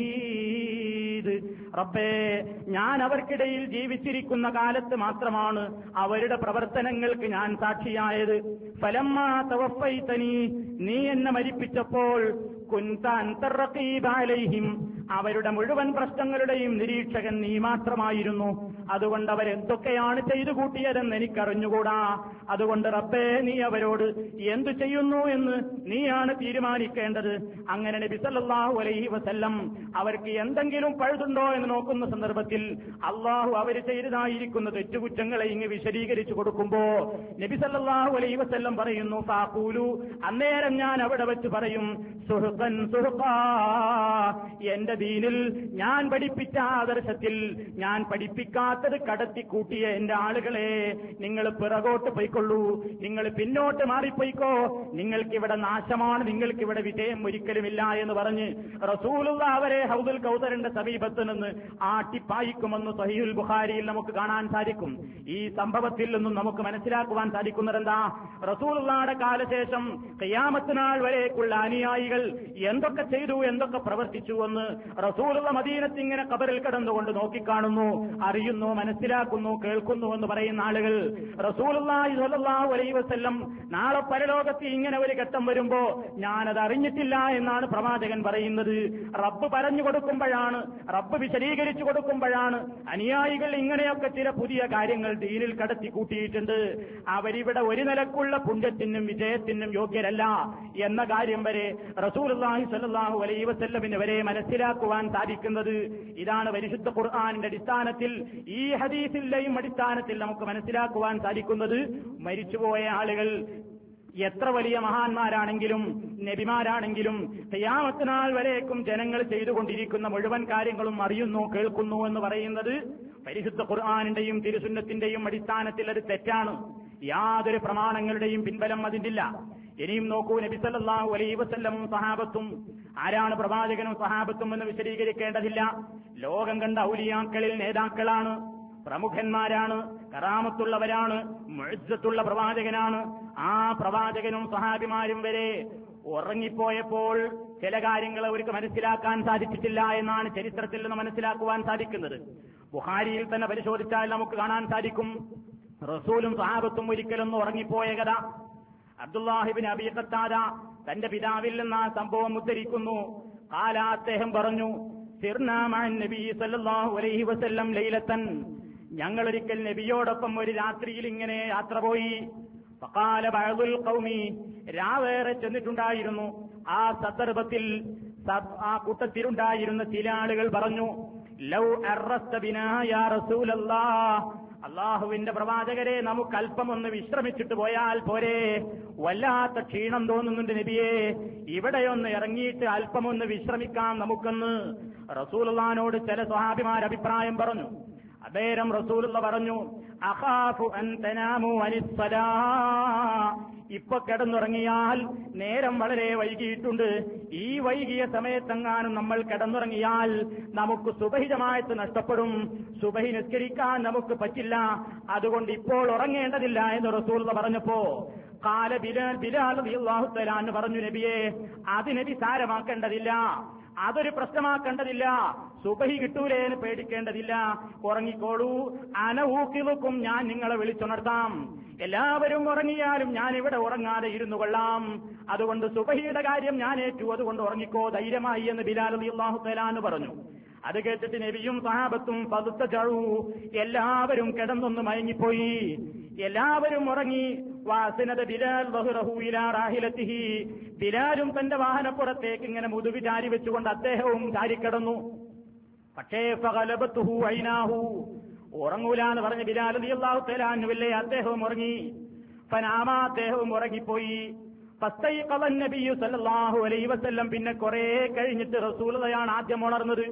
Speaker 1: ഷഹീദ്. റബ്ബേ, ഞാൻ അവർക്കിടയിൽ ജീവിച്ചിരിക്കുന്ന കാലത്ത് മാത്രമാണ് അവരുടെ പ്രവർത്തനങ്ങൾക്ക് ഞാൻ സാക്ഷിയായത്. ഫലമ്മാ തവഫൈതനി, നീ എന്നെ മരിപ്പിച്ചപ്പോൾ കുന്ത അൻത റഖീബ അലൈഹിം, അവരുടെ മുഴുവൻ പ്രശ്നങ്ങളുടെയും നിരീക്ഷകൻ നീ മാത്രമായിരുന്നു. അതുകൊണ്ട് അവരെന്തൊക്കെയാണ് ചെയ്തു കൂട്ടിയതെന്ന് എനിക്കറിഞ്ഞുകൂടാ. അതുകൊണ്ട് റബ്ബേ, നീ അവരോട് എന്തു ചെയ്യുന്നു എന്ന് നീയാണ് തീരുമാനിക്കേണ്ടത്. അങ്ങനെ നബി സല്ലല്ലാഹു അലൈഹി വസല്ലം അവർക്ക് എന്തെങ്കിലും പഴുതുണ്ടോ എന്ന് നോക്കുന്ന സന്ദർഭത്തിൽ അള്ളാഹു അവർ ചെയ്തതായിരിക്കുന്ന തെറ്റുകുറ്റങ്ങളെ ഇങ്ങ് വിശദീകരിച്ചു കൊടുക്കുമ്പോ നബി സല്ലല്ലാഹു അലൈഹി വസല്ലം പറയുന്നു, ഫാഖൂലു, അന്നേരം ഞാൻ അവിടെ വെച്ച് പറയും, സുഹ്ഖൻ സുഹ്ഖാ, എന്റെ ദീനിൽ ഞാൻ പഠിപ്പിച്ച ആദർശത്തിൽ ഞാൻ പഠിപ്പിക്കാത്തത് കടത്തിക്കൂട്ടിയ എന്റെ ആളുകളെ, നിങ്ങൾ പിറകോട്ട് പോയിക്കൊള്ളൂ, നിങ്ങൾ പിന്നോട്ട് മാറിപ്പോയിക്കോ, നിങ്ങൾക്കിവിടെ നാശമാണ്, നിങ്ങൾക്കിവിടെ വിജയം ഒരിക്കലുമില്ല എന്ന് പറഞ്ഞ് റസൂലുള്ള അവരെ ഹൗദുൽ കൗസറിന്റെ സമീപത്ത് നിന്ന് ആട്ടിപ്പായിക്കുമെന്ന് സഹീഹുൽ ബുഖാരിയിൽ നമുക്ക് കാണാൻ സാധിക്കും. ഈ സംഭവത്തിൽ നിന്നും നമുക്ക് മനസ്സിലാക്കുവാൻ സാധിക്കുന്നതെന്താ? റസൂലുള്ളാഹിയുടെ കാലശേഷം ഖിയാമത്ത് നാൾ വരേക്കുള്ള അനുയായികൾ എന്തൊക്കെ ചെയ്തു, എന്തൊക്കെ പ്രവർത്തിച്ചു എന്ന് റസൂലുള്ള മദീനത്ത് ഇങ്ങനെ ഖബറിൽ കിടന്നുകൊണ്ട് നോക്കിക്കാണുന്നു, അറിയുന്നു, മനസ്സിലാക്കുന്നു, കേൾക്കുന്നു എന്ന് പറയുന്ന ആളുകൾ റസൂലുള്ളാഹി സ്വല്ലല്ലാഹു അലൈഹി വസല്ലം നാളെ പരലോകത്ത് ഇങ്ങനെ ഒരു ഘട്ടം വരുമ്പോ ഞാനത് അറിഞ്ഞിട്ടില്ല എന്നാണ് പ്രവാചകൻ പറയുന്നത്. റബ്ബ് പറഞ്ഞു കൊടുക്കുമ്പോഴാണ്, റബ്ബ് വിശദീകരിച്ചു കൊടുക്കുമ്പോഴാണ് അനുയായികൾ ഇങ്ങനെയൊക്കെ ചില പുതിയ കാര്യങ്ങൾ ദീനിൽ കടത്തി കൂട്ടിയിട്ടുണ്ട്, അവരിവിടെ ഒരു നിലക്കുള്ള പുണ്യത്തിനും വിജയത്തിനും യോഗ്യരല്ല എന്ന കാര്യം വരെ റസൂലുള്ളാഹി സ്വല്ലല്ലാഹു അലൈഹി വസല്ലമിന് വരെ മനസ്സിലാക്കുവാൻ സാധിക്കുന്നത്. ഇതാണ് പരിശുദ്ധ ഖുർആനിന്റെ അടിസ്ഥാനത്തിൽ, ഈ ഹദീസിന്റെയും അടിസ്ഥാനത്തിൽ നമുക്ക് മനസ്സിലാക്കുവാൻ സാധിക്കുന്നത്. മരിച്ചുപോയ ആളുകൾ എത്ര വലിയ മഹാന്മാരാണെങ്കിലും നബിമാരാണെങ്കിലും ഖിയാമത്ത് നാൾ വരേക്കും ജനങ്ങൾ ചെയ്തുകൊണ്ടിരിക്കുന്ന മുഴുവൻ കാര്യങ്ങളും അറിയുന്നു, കേൾക്കുന്നു എന്ന് പറയുന്നത് പരിശുദ്ധ ഖുർആനിന്റെയും തിരുസുന്നത്തിന്റെയും അടിസ്ഥാനത്തിൽ അത് തെറ്റാണ്. യാതൊരു പ്രമാണങ്ങളുടെയും പിൻബലം അതിനില്ല. ഇനിയും നോക്കൂ, നബി സല്ലല്ലാഹു അലൈഹി വസല്ലമും സഹാബത്തും, ആരാണ് പ്രവാചകനും സഹാബത്തും എന്ന് വിശദീകരിക്കേണ്ടതില്ല. ലോകം കണ്ട ഔലിയാക്കളിൽ നേതാക്കളാണ്, പ്രമുഖന്മാരാണ്, കറാമത്തുള്ളവരാണ്, മുഅ്ജിസത്തുള്ള പ്രവാചകനാണ്. ആ പ്രവാചകനും സഹാബിമാരും വരെ ഉറങ്ങിപ്പോയപ്പോൾ ചില കാര്യങ്ങൾ അവർക്ക് മനസ്സിലാക്കാൻ സാധിച്ചിട്ടില്ല എന്നാണ് ചരിത്രത്തിൽ നിന്ന് മനസ്സിലാക്കുവാൻ സാധിക്കുന്നത്. ബുഖാരിയിൽ തന്നെ പരിശോധിച്ചാൽ നമുക്ക് കാണാൻ സാധിക്കും, റസൂലും സഹാബത്തും ഒരിക്കലൊന്നും ഉറങ്ങിപ്പോയ കഥ. അബ്ദുല്ലാഹിബ്നു അബീ ഖത്താദ തന്റെ പിതാവിൽ നിന്ന് ആ സംഭവം ഉദ്ധരിക്കുന്നു. ഖാല, അദ്ദേഹം പറഞ്ഞു, സിർനാ മഅൻ നബി സല്ലല്ലാഹു അലൈഹി വസല്ലം ലൈലത്തൻ, ഞങ്ങളൊരിക്കൽ നബിയോടൊപ്പം ഒരു രാത്രിയിൽ ഇങ്ങനെ യാത്ര പോയി. ഫഖാല ബഅദുൽ ഖൗമി, രാവേറെ ചെന്നിട്ടുണ്ടായിരുന്നു. ആ സന്ദർഭത്തിൽ ആ കൂട്ടത്തിലുണ്ടായിരുന്ന ചില ആളുകൾ പറഞ്ഞു, ലൗ അർറസ്ത ബിനാ യാ റസൂലല്ലാഹ്, അള്ളാഹുവിന്റെ പ്രവാചകരെ, നമുക്ക് അല്പമൊന്ന് വിശ്രമിച്ചിട്ട് പോയാൽ പോരെ? വല്ലാത്ത ക്ഷീണം തോന്നുന്നുണ്ട് നബിയെ, ഇവിടെയൊന്ന് ഇറങ്ങിയിട്ട് അല്പമൊന്ന് വിശ്രമിക്കാം നമുക്കൊന്ന്. റസൂലുള്ളാഹിനോട് ചില സ്വഹാബിമാർ അഭിപ്രായം പറഞ്ഞു. അന്നേരം റസൂലുള്ള പറഞ്ഞു, അഖാഫു അൻ തനാമു അനിസ്സലാ, ഇപ്പൊ കിടന്നുറങ്ങിയാൽ നേരം വളരെ വൈകിയിട്ടുണ്ട്. ഈ വൈകിയ സമയത്തെങ്ങാനും നമ്മൾ കിടന്നുറങ്ങിയാൽ നമുക്ക് സുബഹി ജമാഅത്ത് നഷ്ടപ്പെടും, സുബഹി നിസ്കരിക്കാൻ നമുക്ക് പറ്റില്ല, അതുകൊണ്ട് ഇപ്പോൾ ഉറങ്ങേണ്ടതില്ല എന്ന് റസൂലുള്ള പറഞ്ഞപ്പോ ഖാല ബിലാൽ റളിയല്ലാഹു തആല അൻഹു പറഞ്ഞു, നബിയെ, അത് നബി സാരമാക്കേണ്ടതില്ല, അതൊരു പ്രശ്നമാക്കേണ്ടതില്ല, സുബഹി കിട്ടൂലേന്ന് പേടിക്കേണ്ടതില്ല, ഉറങ്ങിക്കോളൂ. അനഊഖിലുക്കും, ഞാൻ നിങ്ങളെ വിളിച്ചുണർത്താം. എല്ലാവരും ഉറങ്ങിയാലും ഞാൻ ഇവിടെ ഉറങ്ങാതെ ഇരുന്നു കൊള്ളാം, അതുകൊണ്ട് സുബഹിയുടെ കാര്യം ഞാൻ ഏറ്റു, അതുകൊണ്ട് ഉറങ്ങിക്കോ ധൈര്യമായി എന്ന് ബിലാൽ റളിയല്ലാഹു തആല അൻഹു പറഞ്ഞു. അത് കേട്ടിട്ട് നബിയും സഹാബത്തും ഫദത്തജഉ, എല്ലാവരും കിടന്നൊന്ന് മയങ്ങിപ്പോയി, എല്ലാവരും ഉറങ്ങി. വാസനത ബിലാൽ വഹ്റഹു ഇലാ റാഹിലതിഹി, ബിലാലും തന്റെ വാഹനപ്പുറത്തേക്ക് ഇങ്ങനെ മുതുക് ചാരി വെച്ചുകൊണ്ട് അദ്ദേഹവും ചാരിക്കിടന്നു. പക്ഷേ ഫഗലബതുഹു ഐനാഹു, ഉറങ്ങൂലാന്ന് പറഞ്ഞ ബിലാൽ റളിയല്ലാഹു തആല അൻഹുവില്ലേ, അദ്ദേഹവും ഉറങ്ങി. ഫനാമ, അദ്ദേഹവും ഉറങ്ങിപ്പോയി. ഫസ്തൈഖള നബി സല്ലല്ലാഹു അലൈഹി വസല്ലം, പിന്നെ കുറെ കഴിഞ്ഞിട്ട് റസൂലുള്ളാഹിയാണ് ആദ്യം ഉണർന്നത്.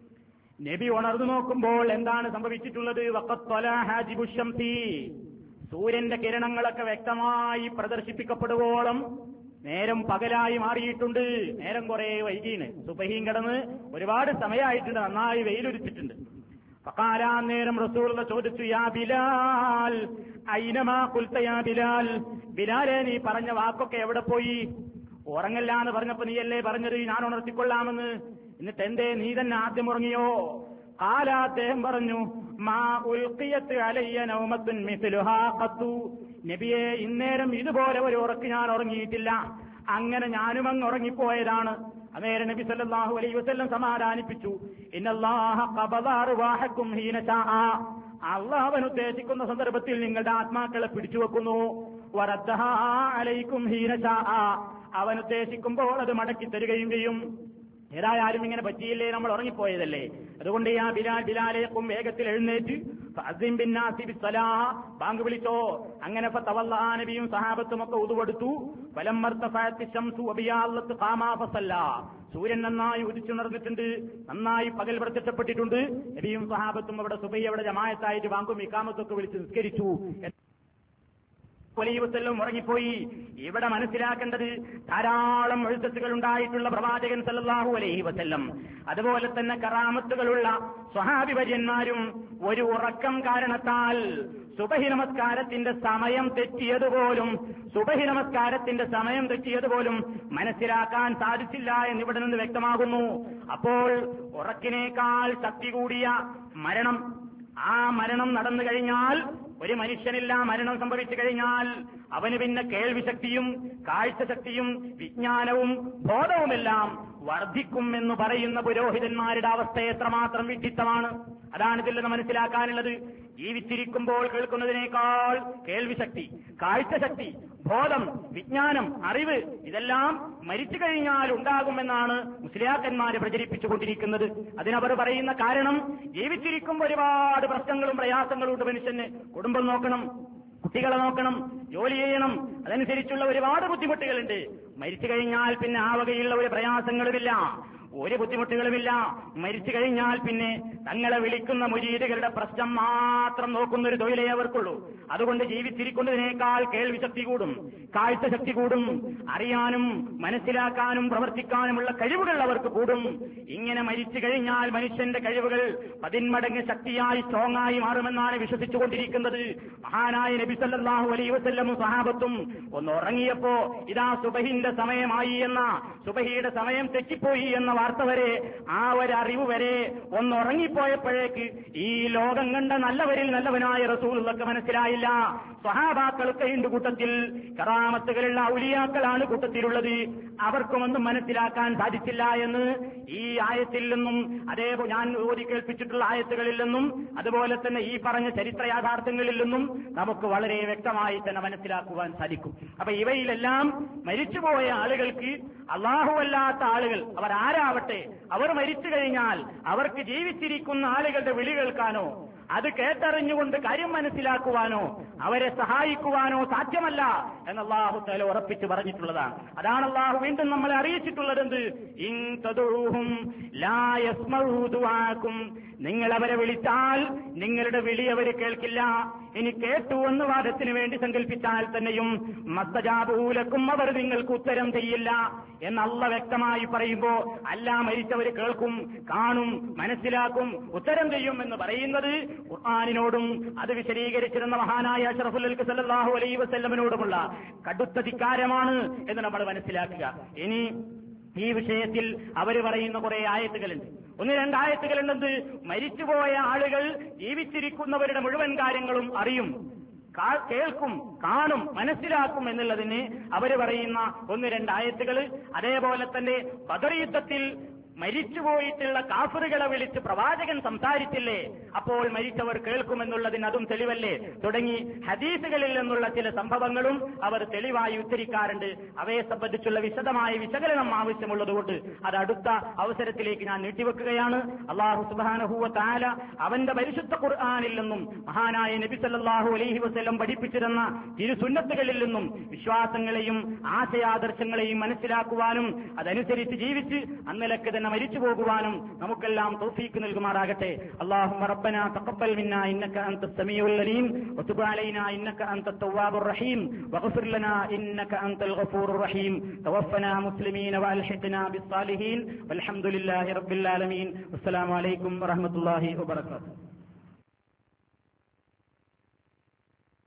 Speaker 1: നബി ഉണർന്നു നോക്കുമ്പോൾ എന്താണ് സംഭവിച്ചിട്ടുള്ളത്? വഖത് ത്വലാ ഹാജിബു ശംസി, സൂര്യന്റെ കിരണങ്ങളൊക്കെ വ്യക്തമായി പ്രദർശിപ്പിക്കപ്പെടുവോളം നേരം പകലായി മാറിയിട്ടുണ്ട്. നേരം കുറെ വൈകീന്, സുബഹിയും കിടന്ന് ഒരുപാട് സമയമായിട്ടുണ്ട്, നന്നായി വെയിലുരിച്ചിട്ടുണ്ട്. ഫഖാല, നേരം റസൂലുള്ള ചോദിച്ചു, യാ ബിലാൽ ഐനമാ ഖുൽത യാ ബിലാൽ, ബിലാലെ, നീ പറഞ്ഞ വാക്കൊക്കെ എവിടെ പോയി? ഉറങ്ങല്ലാന്ന് പറഞ്ഞപ്പോ നീയല്ലേ പറഞ്ഞത് ഞാൻ ഉണർത്തിക്കൊള്ളാമെന്ന്, എന്നിട്ട് എന്തേ നീ തന്നെ ആദ്യം ഉറങ്ങിയോ? ഖാല, അദ്ദേഹം പറഞ്ഞു, മാ ഉൽഖിയത് അലയ്യ നൗമത്തുൻ മിസ്ലുഹാ ഖത്തു, നബിയെ, ഇന്നേരം ഇതുപോലെ ഒരു ഉറക്ക് ഞാൻ ഉറങ്ങിയിട്ടില്ല, അങ്ങനെ ഞാനും അങ്ങ് ഉറങ്ങിപ്പോയതാണ്. അന്നേരം നബി സല്ലല്ലാഹു അലൈഹി വസല്ലം സമാധാനിപ്പിച്ചു, ഇന്നല്ലാഹ ഖബദ അർവാഹക്കും ഹീന ശാഅ, അല്ലാഹു അവൻ ഉദ്ദേശിക്കുന്ന സന്ദർഭത്തിൽ നിങ്ങളുടെ ആത്മാക്കളെ പിടിച്ചുവെക്കുന്നു. വറദ്ദഹാ അലൈക്കും ഹീന ശാഅ, അവൻ ഉദ്ദേശിക്കുമ്പോൾ അത് മടക്കി തരികയും ചെയ്യും. ഏതായാലും ഇങ്ങനെ പറ്റിയില്ലേ, നമ്മൾ ഉറങ്ങിപ്പോയതല്ലേ, അതുകൊണ്ട് യാ ബിലാൽ, ബിലാലേക്കും വേഗത്തിൽ എഴുന്നേറ്റ് ഫഅസിം ബിന്നാസി ബിസ്സലാഹ്, ബാങ്ക് വിളിച്ചോ. അങ്ങനെ ഫതവല്ലാ, നബിയും സഹാബത്തും ഒക്കെ ഉദുവെടുത്തു. ഫലമ്മർതഫഅത്തി ശംസു വബിയാല്ലത്ത് ഖാമാ ഫസല്ലാ, സൂര്യൻ നന്നായി ഉദിച്ചുണർന്നിട്ടുണ്ട്, നന്നായി പകൽ പ്രത്യക്ഷപ്പെട്ടിട്ടുണ്ട്. നബിയും സഹാബത്തും അവിടെ സുബഹി അവിടെ ജമാഅത്തായിട്ട് ബാങ്കും ഇഖാമത്തൊക്കെ വിളിച്ച് നിസ്കരിച്ചു. ഉറങ്ങിപ്പോയി. ഇവിടെ മനസ്സിലാക്കേണ്ടത് ധാരാളം മുഅ്ജിസത്തുകൾ ഉണ്ടായിട്ടുള്ള പ്രവാചകൻ സല്ലല്ലാഹു അലൈഹി വസല്ലം, അതുപോലെ തന്നെ കറാമത്തുകളുള്ള സ്വഹാബി വര്യന്മാരും ഒരു ഉറക്കം കാരണത്താൽ സുബഹി നമസ്കാരത്തിന്റെ സമയം തെറ്റിയതുപോലും മനസ്സിലാക്കാൻ സാധിച്ചില്ല എന്നിവിടെ നിന്ന് വ്യക്തമാകുന്നു. അപ്പോൾ ഉറക്കിനേക്കാൾ ശക്തി കൂടിയ മരണം, ആ മരണം നടന്നു കഴിഞ്ഞാൽ, ഒരു മനുഷ്യനില്ല മരണം സംഭവിച്ചു കഴിഞ്ഞാൽ അവന് പിന്നെ കേൾവിശക്തിയും കാഴ്ചശക്തിയും വിജ്ഞാനവും ബോധവുമെല്ലാം വർദ്ധിക്കും എന്ന് പറയുന്ന പുരോഹിതന്മാരുടെ അവസ്ഥ എത്രമാത്രം വിഡ്ഢിത്തമാണ്. അതാണ് ഇതിൽ നിന്ന് മനസ്സിലാക്കാനുള്ളത്. ജീവിച്ചിരിക്കുമ്പോൾ കേൾക്കുന്നതിനേക്കാൾ കേൾവിശക്തി, കാഴ്ചശക്തി, ബോധം, വിജ്ഞാനം, അറിവ് ഇതെല്ലാം മരിച്ചു കഴിഞ്ഞാൽ ഉണ്ടാകുമെന്നാണ് മുസ്ലിയാക്കന്മാര് പ്രചരിപ്പിച്ചുകൊണ്ടിരിക്കുന്നത്. അതിനവർ പറയുന്ന കാരണം, ജീവിച്ചിരിക്കുമ്പോൾ ഒരുപാട് പ്രശ്നങ്ങളും പ്രയാസങ്ങളും ഉണ്ട് മനുഷ്യന്. കുടുംബം നോക്കണം, കുട്ടികളെ നോക്കണം, ജോലി ചെയ്യണം, അതനുസരിച്ചുള്ള ഒരുപാട് ബുദ്ധിമുട്ടുകളുണ്ട്. മരിച്ചു കഴിഞ്ഞാൽ പിന്നെ ആ വകയുള്ള ഒരു പ്രയാസങ്ങളുമില്ല, ഒരു ബുദ്ധിമുട്ടുകളുമില്ല. മരിച്ചു കഴിഞ്ഞാൽ പിന്നെ തങ്ങളെ വിളിക്കുന്ന മുരീദുകളുടെ പ്രശ്നം മാത്രം നോക്കുന്ന ഒരു തൊഴിലേ അവർക്കുള്ളൂ. അതുകൊണ്ട് ജീവിച്ചിരിക്കുന്നതിനേക്കാൾ കേൾവിശക്തി കൂടും, കാഴ്ചശക്തി കൂടും, അറിയാനും മനസ്സിലാക്കാനും പ്രവർത്തിക്കാനുമുള്ള കഴിവുകൾ അവർക്ക് കൂടും. ഇങ്ങനെ മരിച്ചു കഴിഞ്ഞാൽ മനുഷ്യന്റെ കഴിവുകൾ 10 മടങ്ങ് ശക്തിയായി സ്ട്രോങ്ങായി മാറുമെന്നാണ് വിശ്വസിച്ചുകൊണ്ടിരിക്കുന്നത്. മഹാനായ നബി സല്ലല്ലാഹു അലൈഹി വസല്ലമും സഹാബത്തും ഒന്ന് ഉറങ്ങിയപ്പോ ഇതാ സുബഹിന്റെ സമയമായി എന്ന, സുബഹിയുടെ സമയം തെറ്റിപ്പോയി എന്ന വാർത്ത വരെ, ആ ഒരു അറിവ് വരെ ഒന്ന് ഉറങ്ങിപ്പോയപ്പോഴേക്ക് ഈ ലോകം കണ്ട നല്ലവരിൽ നല്ലവനായ റസൂലുള്ളാഹിക്ക് മനസ്സിലായില്ല. സ്വഹാബാക്കളൊക്കെ ഉണ്ട് കൂട്ടത്തിൽ, കറാമത്തുകളുള്ള ഔലിയാക്കളാണ് കൂട്ടത്തിലുള്ളത്. അവർക്കുമൊന്നും മനസ്സിലാക്കാൻ സാധിച്ചില്ല എന്ന് ഈ ആയത്തിൽ നിന്നും, അതേപോലെ ഞാൻ ഓതി കേൾപ്പിച്ചിട്ടുള്ള ആയത്തുകളിൽ നിന്നും, അതുപോലെ തന്നെ ഈ പറഞ്ഞ ചരിത്ര യാഥാർത്ഥ്യങ്ങളിൽ നിന്നും നമുക്ക് വളരെ വ്യക്തമായി തന്നെ മനസ്സിലാക്കുവാൻ സാധിക്കും. അപ്പൊ ഇവയിലെല്ലാം മരിച്ചുപോയ ആളുകൾക്ക്, അല്ലാഹുവല്ലാത്ത ആളുകൾ അവർ ആരാവട്ടെ, അവർ മരിച്ചു കഴിഞ്ഞാൽ അവർക്ക് ജീവിച്ചിരിക്കുന്ന ആളുകളുടെ വിളി കേൾക്കാനോ അത് കേട്ടറിഞ്ഞുകൊണ്ട് കാര്യം മനസ്സിലാക്കുവാനോ അവരെ സഹായിക്കുവാനോ സാധ്യമല്ല എന്ന് അല്ലാഹു തആല ഉറപ്പിച്ചു പറഞ്ഞിട്ടുള്ളതാണ്. അതാണ് അല്ലാഹു വീണ്ടും നമ്മളെ അറിയിച്ചിട്ടുള്ളതെന്ത്, ഇൻ തദഊഹും ലാ യസ്മഊ ദുആക്കും, നിങ്ങൾ അവരെ വിളിച്ചാൽ നിങ്ങളുടെ വിളി അവർ കേൾക്കില്ല. ഇനി കേട്ടു എന്ന് വാദത്തിന് വേണ്ടി സങ്കല്പിച്ചാൽ തന്നെയും മസ്തജാബൂലക്കും, അവർ നിങ്ങൾക്ക് ഉത്തരം ചെയ്യില്ല എന്ന് അല്ലാഹു വ്യക്തമായി പറയുമ്പോ, അല്ല മരിച്ചവർ കേൾക്കും, കാണും, മനസ്സിലാക്കും, ഉത്തരം ചെയ്യും എന്ന് പറയുന്നത് ഖുർആനിനോടും അത് വിശദീകരിച്ചിരുന്ന മഹാനായ അഷ്റഫുൽ ഖൽഖ് സല്ലല്ലാഹു അലൈഹി വസല്ലമിനോടുമുള്ള കടുത്ത ധിക്കാരമാണ് എന്ന് നമ്മൾ മനസ്സിലാക്കുക. ഇനി ഈ വിഷയത്തിൽ അവർ പറയുന്ന കുറെ ആയത്തുകളുണ്ട്. 1-2 ആയത്തുകളുണ്ടെന്ന്, മരിച്ചുപോയ ആളുകൾ ജീവിച്ചിരിക്കുന്നവരുടെ മുഴുവൻ കാര്യങ്ങളും അറിയും, കേൾക്കും, കാണും, മനസ്സിലാക്കും എന്നുള്ളതിന് അവർ പറയുന്ന 1-2 ആയത്തുകൾ. അതേപോലെ തന്നെ ബദർ യുദ്ധത്തിൽ മരിച്ചുപോയിട്ടുള്ള കാഫിറുകളെ വിളിച്ച് പ്രവാചകൻ സംസാരിച്ചില്ലേ, അപ്പോൾ മരിച്ചവർ കേൾക്കുമെന്നുള്ളതിന് അതും തെളിവല്ലേ, തുടങ്ങി ഹദീസുകളിൽ നിന്നുള്ള ചില സംഭവങ്ങളും അവർ തെളിവായി ഉദ്ധരിക്കാറുണ്ട്. അവയെ സംബന്ധിച്ചുള്ള വിശദമായ വിശകലനം ആവശ്യമുള്ളതുകൊണ്ട് അത് അടുത്ത അവസരത്തിലേക്ക് ഞാൻ നീട്ടിവെക്കുകയാണ്. അല്ലാഹു സുബ്ഹാനഹു വ തആല അവന്റെ പരിശുദ്ധ ഖുർആനിൽ നിന്നും മഹാനായ നബി സല്ലല്ലാഹു അലൈഹി വസല്ലം പഠിപ്പിച്ചിരുന്ന തിരുസുന്നത്തുകളിൽ നിന്നും വിശ്വാസങ്ങളെയും ആശയാദർശങ്ങളെയും മനസ്സിലാക്കുവാനും അതനുസരിച്ച് ജീവിച്ച് അന്നലക്ക് തന്നെ മരിച്ചു പോകുവാനും നമുക്കെല്ലാം തൗഫീഖ് നൽകുമാറാകട്ടെ. അല്ലാഹുമ്മ റബ്ബനാ തഖബ്ബൽ മിന്നാ ഇന്നക അൻതസ് സമീഉൽ അലീം വതുബ് അലൈനാ ഇന്നക അൻതത് തവ്വാബുർ റഹീം വഗ്ഫിർ ലനാ ഇന്നക അൻതൽ ഗഫൂറുർ റഹീം തവഫനാ മുസ്ലിമീന വഅൽഹിഖ്നാ ബിസ്സാലിഹീൻ വൽഹംദുലില്ലാഹി റബ്ബിൽ ആലമീൻ. അസ്സലാമു അലൈക്കും വറഹ്മത്തുള്ളാഹി വബറകാതുഹു.